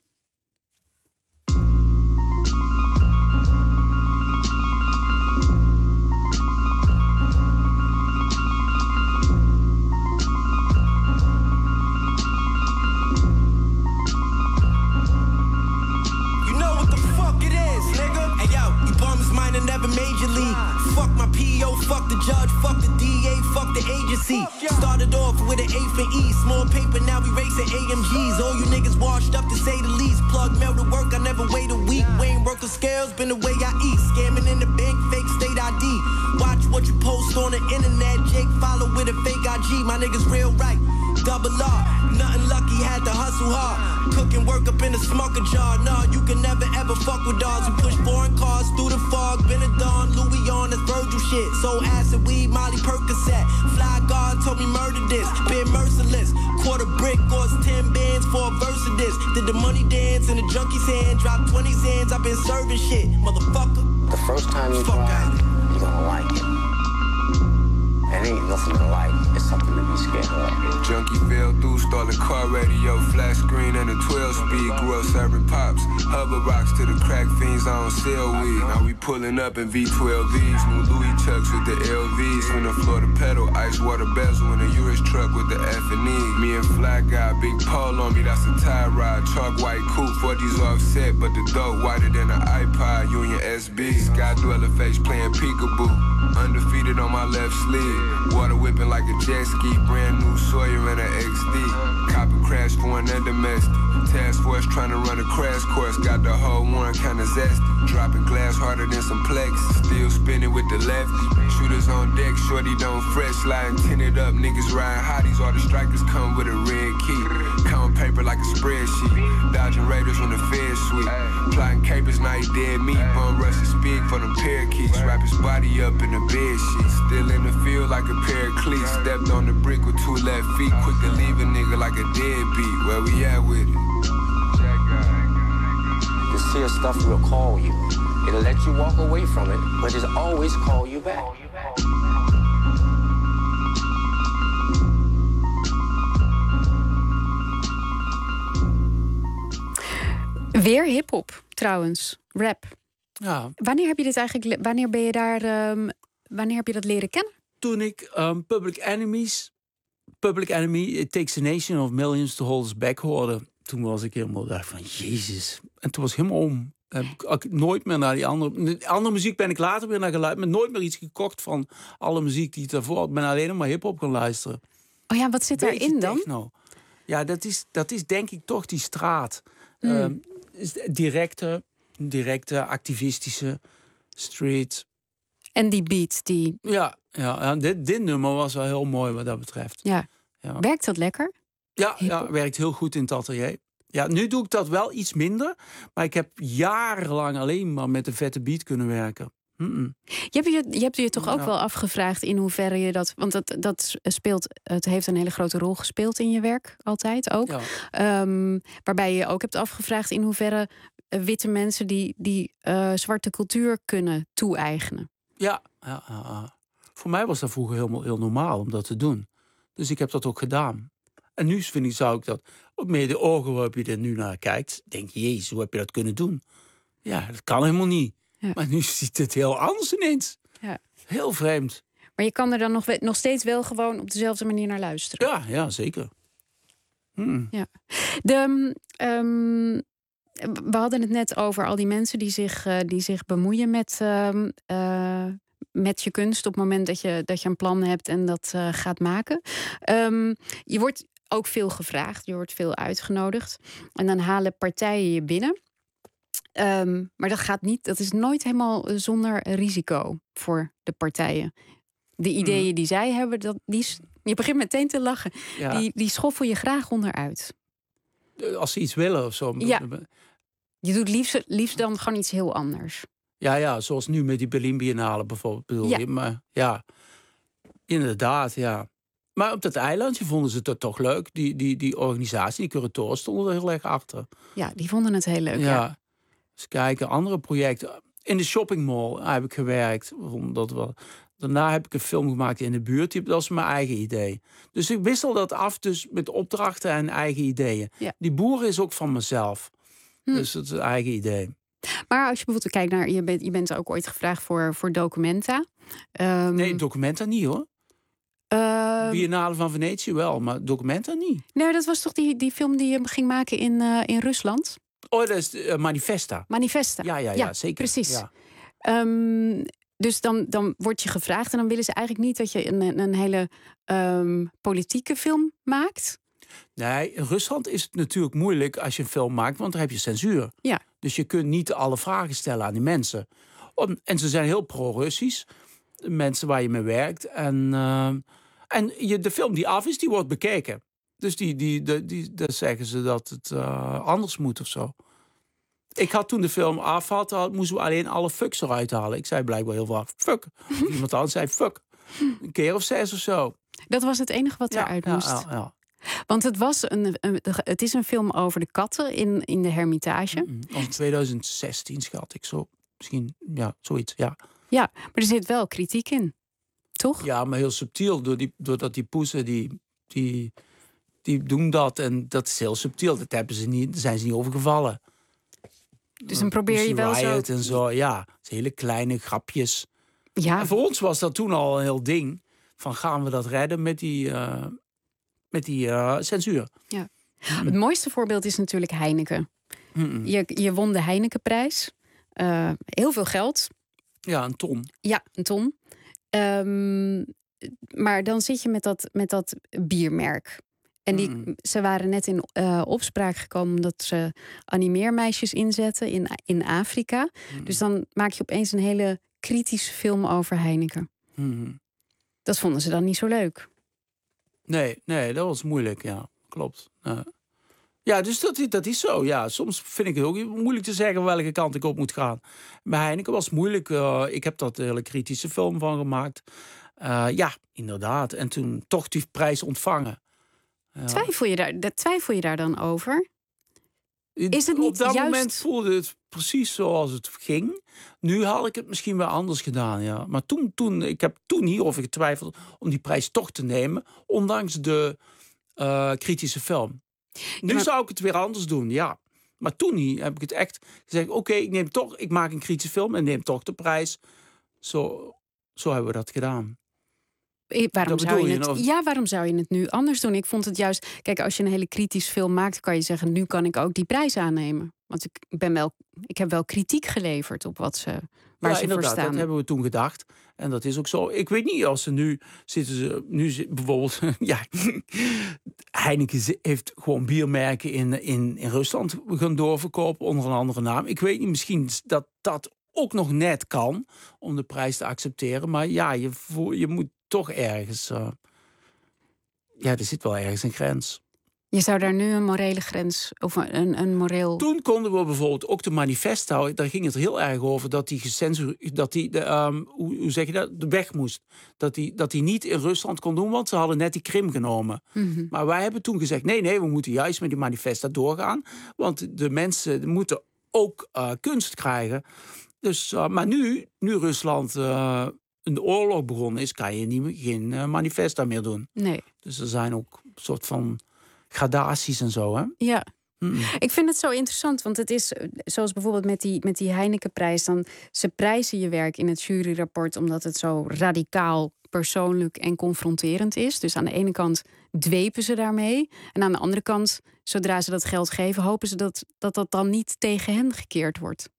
Never major league. Fuck my P O, fuck the judge, fuck the D A, fuck the agency. Started off with an A for E, small paper, now we racing A M Gs. All you niggas washed up to say the least. Plug mail to work, I never wait a week. Weighing worker scales, been the way I eat. Scamming in the bank, fake state I D. Watch what you post on the internet, Jake follow with a fake I G. My niggas real right, double R. Nothing lucky, had to hustle hard. Cooking work up in a smoker jar. Nah, you can never ever fuck with dogs. We push foreign cars through the fog. Been a dawn, Louis on, that's Virgil shit. So acid weed, Molly Percocet. Fly guard told me murder this. Been merciless. Quarter brick cost ten bands for a verse of this. Did the money dance in the junkie's hand. Dropped twenty cents, I've been serving shit. Motherfucker. The first time you try, you're gonna like it. It ain't nothing to like, it's something to be scared of. Junkie fell through, stole a car radio, flat screen and a twelve speed. Grew up serving pops, hover rocks to the crack fiends, I don't sell weed. Now we pulling up in V twelve V's, new Louis Chucks with the L Vs. From the floor to pedal, ice water bezel in a U S truck with the F and E. Me and Fly Guy, big pole on me, that's a tie ride. Chalk white coupe, forties offset, but the dope whiter than an iPod, Union S B. Sky dweller face playing peekaboo, undefeated on my left sleeve. Water whipping like a jet ski, brand new Sawyer and an X D. Copper crash foreign and domestic. Task force trying to run a crash course, got the whole one kinda zesty. Dropping glass harder than some plex, still spinning with the left. Shooters on deck, shorty don't fresh, sliding tinted up, niggas riding hotties. All the strikers come with a red key. Count paper like a spreadsheet, dodging radar sweet. Plotting capers, now he dead meat. Bum rush and speak for them parakeets. Wrap his body up in the bed sheets. Still in the field like a pair of cleats. Stepped on the brick with two left feet. Quick to leave a nigga like a deadbeat. Where we at with it? The serious stuff will call you. It'll let you walk away from it, but it'll always call you back. Weer hip-hop, trouwens. Rap. Ja. Wanneer heb je dit eigenlijk? Wanneer ben je daar? Um, wanneer heb je dat leren kennen? Toen ik um, Public Enemies, Public Enemy, It Takes a Nation of Millions to Hold Us Back hoorde, toen was ik helemaal dacht van Jezus. En toen was ik helemaal om. Heb ik, ik nooit meer naar die andere, de andere muziek ben ik later weer naar geluid, maar nooit meer iets gekocht van alle muziek die ik daarvoor had. Ik ben alleen nog maar hip-hop gaan luisteren. Oh ja, wat zit daarin dan? Techno. Ja, dat is, dat is denk ik toch die straat. Mm. Um, directe, directe, activistische street. En die beat, die... Ja, ja, ja dit, dit nummer was wel heel mooi wat dat betreft. Ja. Ja. Werkt dat lekker? Ja, ja, werkt heel goed in het atelier. Ja, nu doe ik dat wel iets minder. Maar ik heb jarenlang alleen maar met een vette beat kunnen werken. Mm-mm. Je hebt je, je hebt je toch ook ja. wel afgevraagd in hoeverre je dat... Want dat, dat speelt, het heeft een hele grote rol gespeeld in je werk, altijd ook. Ja. Um, waarbij je ook hebt afgevraagd in hoeverre uh, witte mensen die, die uh, zwarte cultuur kunnen toe-eigenen. Ja, ja, ja, ja, voor mij was dat vroeger helemaal heel normaal om dat te doen. Dus ik heb dat ook gedaan. En nu vind ik, zou ik dat... Op meer de ogen waarop je er nu naar kijkt, denk je, jezus, hoe heb je dat kunnen doen? Ja, dat kan helemaal niet. Ja. Maar nu ziet het heel anders ineens. Ja. Heel vreemd. Maar je kan er dan nog, nog steeds wel gewoon op dezelfde manier naar luisteren. Ja, ja zeker. Hmm. Ja. De, um, we hadden het net over al die mensen die zich, uh, die zich bemoeien met, uh, uh, met je kunst op het moment dat je, dat je een plan hebt en dat uh, gaat maken. Um, je wordt ook veel gevraagd, je wordt veel uitgenodigd. En dan halen partijen je binnen. Um, maar dat gaat niet, dat is nooit helemaal zonder risico voor de partijen. De ideeën die zij hebben, dat, die, je begint meteen te lachen. Ja. Die, die schoffel je graag onderuit. Als ze iets willen of zo. Ja. Je doet liefst, liefst dan gewoon iets heel anders. Ja, ja, zoals nu met die Berlin Biennale bijvoorbeeld. Bedoel ja. je? Maar ja, inderdaad, ja. Maar op dat eilandje vonden ze het toch leuk. Die, die, die organisatie, die curatoren stonden er heel erg achter. Ja, die vonden het heel leuk, ja. ja. Dus kijken, andere projecten. In de shoppingmall heb ik gewerkt. Dat wel. Daarna heb ik een film gemaakt in de buurt. Dat was mijn eigen idee. Dus ik wissel dat af dus met opdrachten en eigen ideeën. Ja. Die boer is ook van mezelf. Hm. Dus het is een eigen idee. Maar als je bijvoorbeeld kijkt naar... Je bent, je bent ook ooit gevraagd voor, voor Documenta. Um, nee, Documenta niet hoor. Uh, Biennale van Venetië wel, maar Documenta niet. Nee, dat was toch die, die film die je ging maken in, uh, in Rusland? Oh, dat is uh, Manifesta. Manifesta. Ja, ja, ja, ja zeker. Precies. Ja. Um, dus dan, dan word je gevraagd en dan willen ze eigenlijk niet dat je een, een hele um, politieke film maakt. Nee, in Rusland is het natuurlijk moeilijk als je een film maakt, want dan heb je censuur. Ja. Dus je kunt niet alle vragen stellen aan die mensen. En ze zijn heel pro-Russisch, de mensen waar je mee werkt. En, uh, en je, de film die af is, die wordt bekeken. Dus die, die, die, die, die zeggen ze dat het uh, anders moet of zo. Ik had toen de film af had, had, moesten we alleen alle fucks eruit halen. Ik zei blijkbaar heel vaak fuck. Iemand anders zei fuck. Een keer of zes of zo. Dat was het enige wat ja, eruit ja, moest. Ja, ja. Want het, was een, een, het is een film over de katten in, in de Hermitage. Mm-hmm. Of twintig zestien schat ik zo. Misschien, ja, zoiets, ja. Ja, maar er zit wel kritiek in. Toch? Ja, maar heel subtiel. Door die, doordat die poezen, die, die, die doen dat. En dat is heel subtiel. Dat hebben ze niet, daar zijn ze niet over gevallen. Dus dan probeer je wel zo... En zo. Ja, hele kleine grapjes. Ja. En voor ons was dat toen al een heel ding. Van gaan we dat redden met die, uh, met die uh, censuur. Ja. Mm. Het mooiste voorbeeld is natuurlijk Heineken. Mm-mm. Je, je won de Heinekenprijs. Uh, heel veel geld. Ja, een ton. Ja, een ton. Um, maar dan zit je met dat, met dat biermerk. En die, mm. ze waren net in uh, opspraak gekomen omdat ze animeermeisjes inzetten in, in Afrika. Mm. Dus dan maak je opeens een hele kritische film over Heineken. Mm. Dat vonden ze dan niet zo leuk. Nee, nee, dat was moeilijk, ja. Klopt. Uh, Ja, dus dat, dat is zo. Ja, soms vind ik het ook moeilijk te zeggen welke kant ik op moet gaan. Bij Heineken was het moeilijk. Uh, ik heb daar een hele kritische film van gemaakt. Uh, ja, inderdaad. En toen toch die prijs ontvangen. Ja. Twijfel je daar, twijfel je daar dan over? Is het niet Op dat juist... moment voelde het precies zoals het ging. Nu had ik het misschien wel anders gedaan, ja. Maar toen, toen ik heb toen hierover getwijfeld om die prijs toch te nemen, ondanks de uh, kritische film. Nu ja, maar... zou ik het weer anders doen, ja. Maar toen niet, heb ik het echt gezegd, oké, okay, ik neem toch, ik maak een kritische film en neem toch de prijs. Zo, zo hebben we dat gedaan. Waarom zou je, je het, of... Ja, waarom zou je het nu anders doen? Ik vond het juist... Kijk, als je een hele kritische film maakt, kan je zeggen, nu kan ik ook die prijs aannemen. Want ik, ben wel, ik heb wel kritiek geleverd op wat ze, waar ja, ze voor staan. Dat hebben we toen gedacht. En dat is ook zo. Ik weet niet, als ze nu zitten ze... Nu bijvoorbeeld... ja, Heineken heeft gewoon biermerken in, in, in Rusland gaan doorverkopen onder een andere naam. Ik weet niet, misschien dat dat ook nog net kan om de prijs te accepteren. Maar ja, je, je moet toch ergens... Uh, ja, er zit wel ergens een grens. Je zou daar nu een morele grens... of een, een moreel... Toen konden we bijvoorbeeld ook de manifest houden. Daar ging het heel erg over dat die gecensur... dat die, de, um, hoe, hoe zeg je dat? De weg moest. Dat die, dat die niet in Rusland kon doen, want ze hadden net die Krim genomen. Mm-hmm. Maar wij hebben toen gezegd, nee, nee, we moeten juist met die manifesta doorgaan. Want de mensen moeten ook uh, kunst krijgen. Dus, uh, maar nu, nu Rusland... Uh, de oorlog begonnen is, kan je niet, geen uh, manifesta meer doen. Nee. Dus er zijn ook een soort van gradaties en zo, hè? Ja. Mm-mm. Ik vind het zo interessant, want het is zoals bijvoorbeeld met die, met die Heinekenprijs, dan ze prijzen je werk in het juryrapport omdat het zo radicaal, persoonlijk en confronterend is. Dus aan de ene kant dwepen ze daarmee. En aan de andere kant, zodra ze dat geld geven, hopen ze dat dat, dat dan niet tegen hen gekeerd wordt.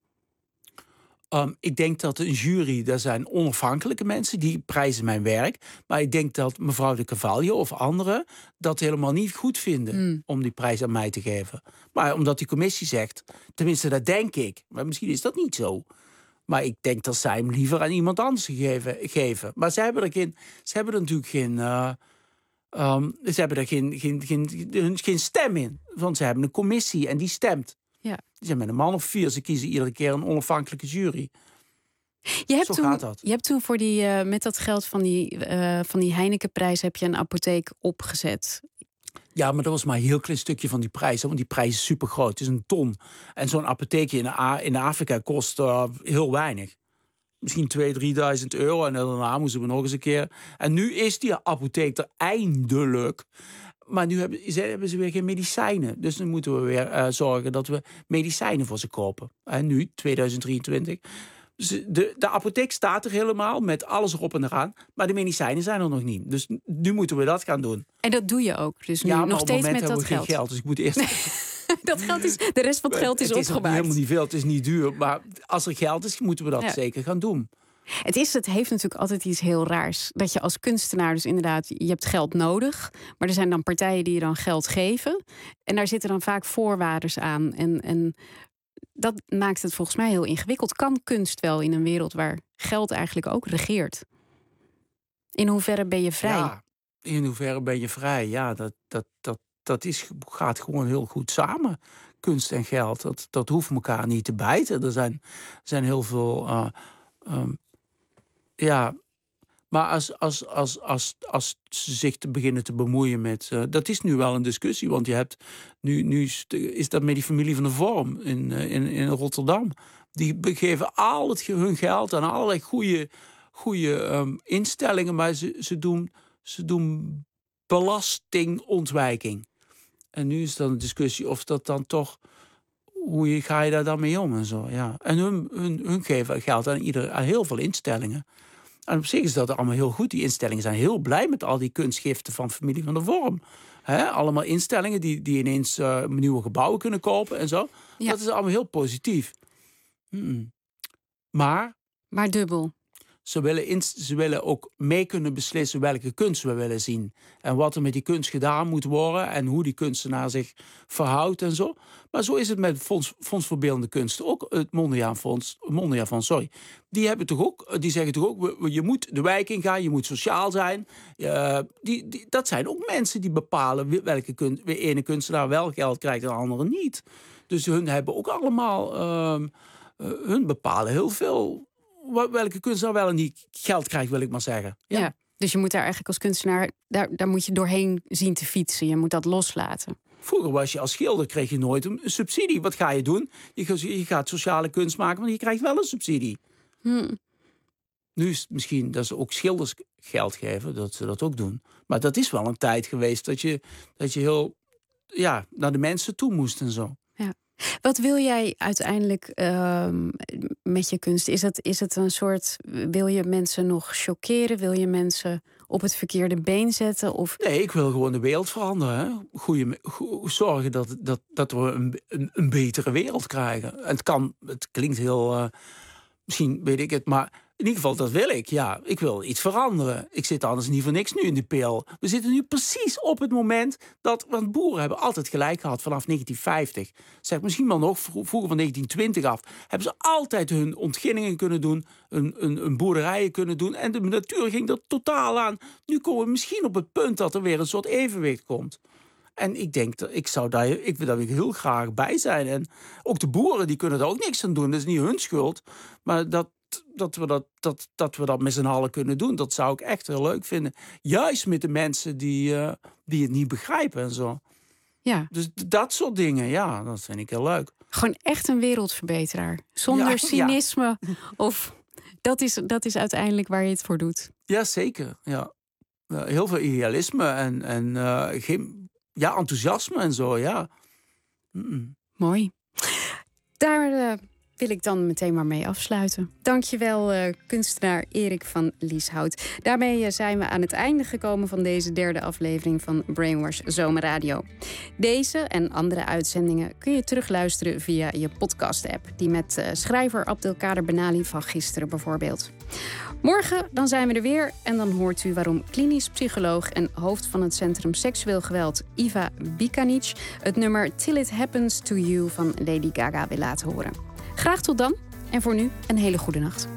Um, ik denk dat een jury, dat zijn onafhankelijke mensen, die prijzen mijn werk. Maar ik denk dat mevrouw de Carvalho of anderen dat helemaal niet goed vinden mm. om die prijs aan mij te geven. Maar omdat die commissie zegt, tenminste dat denk ik, maar misschien is dat niet zo. Maar ik denk dat zij hem liever aan iemand anders gegeven, geven. Maar ze hebben er, geen, ze hebben er natuurlijk geen, uh, um, ze hebben er geen, geen, geen, geen, geen stem in. Want ze hebben een commissie en die stemt. Ja. Die zijn met een man of vier. Ze kiezen iedere keer een onafhankelijke jury. Je hebt Zo toen, gaat dat. Je hebt toen voor die, uh, met dat geld van die, uh, van die Heinekenprijs heb je een apotheek opgezet. Ja, maar dat was maar een heel klein stukje van die prijs. Hè, want die prijs is super groot. Het is een ton. En zo'n apotheekje in, A- in Afrika kost uh, heel weinig. Misschien tweeduizend, drieduizend euro. En daarna moesten we nog eens een keer. En nu is die apotheek er eindelijk. Maar nu hebben ze, hebben ze weer geen medicijnen. Dus dan moeten we weer uh, zorgen dat we medicijnen voor ze kopen. En nu, tweeduizend drieëntwintig. Dus de, de apotheek staat er helemaal met alles erop en eraan. Maar de medicijnen zijn er nog niet. Dus nu moeten we dat gaan doen. En dat doe je ook? Dus nu ja, nog steeds met dat geld. geld? Geen geld. Dus ik moet eerst... dat geld is, de rest van het geld is, het is opgemaakt. Het is helemaal niet veel, het is niet duur. Maar als er geld is, moeten we dat ja. zeker gaan doen. Het, is, het heeft natuurlijk altijd iets heel raars. Dat je als kunstenaar dus inderdaad, je hebt geld nodig. Maar er zijn dan partijen die je dan geld geven. En daar zitten dan vaak voorwaarden aan. En, en dat maakt het volgens mij heel ingewikkeld. Kan kunst wel in een wereld waar geld eigenlijk ook regeert? In hoeverre ben je vrij? Ja, in hoeverre ben je vrij? Ja, dat, dat, dat, dat is, gaat gewoon heel goed samen. Kunst en geld, dat, dat hoeft elkaar niet te bijten. Er zijn, er zijn heel veel... Uh, um, Ja, maar als, als, als, als, als ze zich te beginnen te bemoeien met... Uh, dat is nu wel een discussie, want je hebt... Nu, nu is dat met die familie van de Vorm in, uh, in, in Rotterdam. Die geven al het, hun geld aan allerlei goede, goede um, instellingen... maar ze, ze, doen, ze doen belastingontwijking. En nu is dan een discussie of dat dan toch... Hoe je, ga je daar dan mee om en zo, ja. En hun, hun, hun geven geld aan, ieder, aan heel veel instellingen. En op zich is dat allemaal heel goed. Die instellingen zijn heel blij met al die kunstgiften van familie van de Vorm. He, allemaal instellingen die, die ineens uh, nieuwe gebouwen kunnen kopen en zo. Ja. Dat is allemaal heel positief. Hmm. Maar... Maar dubbel. Ze willen, in, ze willen ook mee kunnen beslissen welke kunst we willen zien. En wat er met die kunst gedaan moet worden. En hoe die kunstenaar zich verhoudt en zo. Maar zo is het met het Fonds, Fonds voor Beeldende Kunsten ook. Het Mondriaan Fonds, Mondriaan Fonds, sorry. Die, hebben toch ook, die zeggen toch ook, je moet de wijk in gaan. Je moet sociaal zijn. Uh, die, die, dat zijn ook mensen die bepalen welke kunst, de ene kunstenaar wel geld krijgt en de andere niet. Dus hun hebben ook allemaal... Uh, uh, hun bepalen heel veel... welke kunstenaar wel en niet geld krijgt, wil ik maar zeggen. Ja. Ja, dus je moet daar eigenlijk als kunstenaar... Daar, daar moet je doorheen zien te fietsen. Je moet dat loslaten. Vroeger was je als schilder, kreeg je nooit een subsidie. Wat ga je doen? Je, je gaat sociale kunst maken, maar je krijgt wel een subsidie. Hmm. Nu is het misschien dat ze ook schilders geld geven, dat ze dat ook doen. Maar dat is wel een tijd geweest dat je, dat je heel ja, naar de mensen toe moest en zo. Ja. Wat wil jij uiteindelijk uh, met je kunst? Is het, is het een soort... Wil je mensen nog choqueren? Wil je mensen op het verkeerde been zetten? Of... Nee, ik wil gewoon de wereld veranderen. Hè? Goeie, go, zorgen dat, dat, dat we een, een, een betere wereld krijgen. En het kan, het klinkt heel... Uh, misschien weet ik het, maar... In ieder geval, dat wil ik, ja. Ik wil iets veranderen. Ik zit anders niet voor niks nu in de pil. We zitten nu precies op het moment dat... Want boeren hebben altijd gelijk gehad vanaf negentien vijftig. Zeg, misschien wel nog vroeger van negentien twintig af. Hebben ze altijd hun ontginningen kunnen doen. Een, een, een boerderijen kunnen doen. En de natuur ging er totaal aan. Nu komen we misschien op het punt dat er weer een soort evenwicht komt. En ik denk, dat ik zou daar, ik wil daar heel graag bij zijn. En ook de boeren, die kunnen daar ook niks aan doen. Dat is niet hun schuld. Maar dat... Dat we dat, dat, dat we dat met z'n allen kunnen doen. Dat zou ik echt heel leuk vinden. Juist met de mensen die, uh, die het niet begrijpen en zo. Ja. Dus dat soort dingen, ja, dat vind ik heel leuk. Gewoon echt een wereldverbeteraar. Zonder ja, cynisme. Ja. Of dat is, dat is uiteindelijk waar je het voor doet. Ja, zeker. Ja. Uh, heel veel idealisme en, en uh, geen, ja, enthousiasme en zo, ja. Mm-mm. Mooi. Daar... Uh... wil ik dan meteen maar mee afsluiten. Dankjewel, uh, kunstenaar Erik van Lieshout. Daarmee uh, zijn we aan het einde gekomen van deze derde aflevering van Brainwash Zomerradio. Deze en andere uitzendingen kun je terugluisteren via je podcast-app. Die met uh, schrijver Abdelkader Benali van gisteren bijvoorbeeld. Morgen dan zijn we er weer en dan hoort u waarom klinisch psycholoog en hoofd van het Centrum Seksueel Geweld Iva Bikanic het nummer Till It Happens to You van Lady Gaga wil laten horen. Graag tot dan en voor nu een hele goede nacht.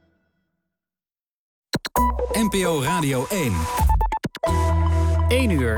N P O Radio één. één uur.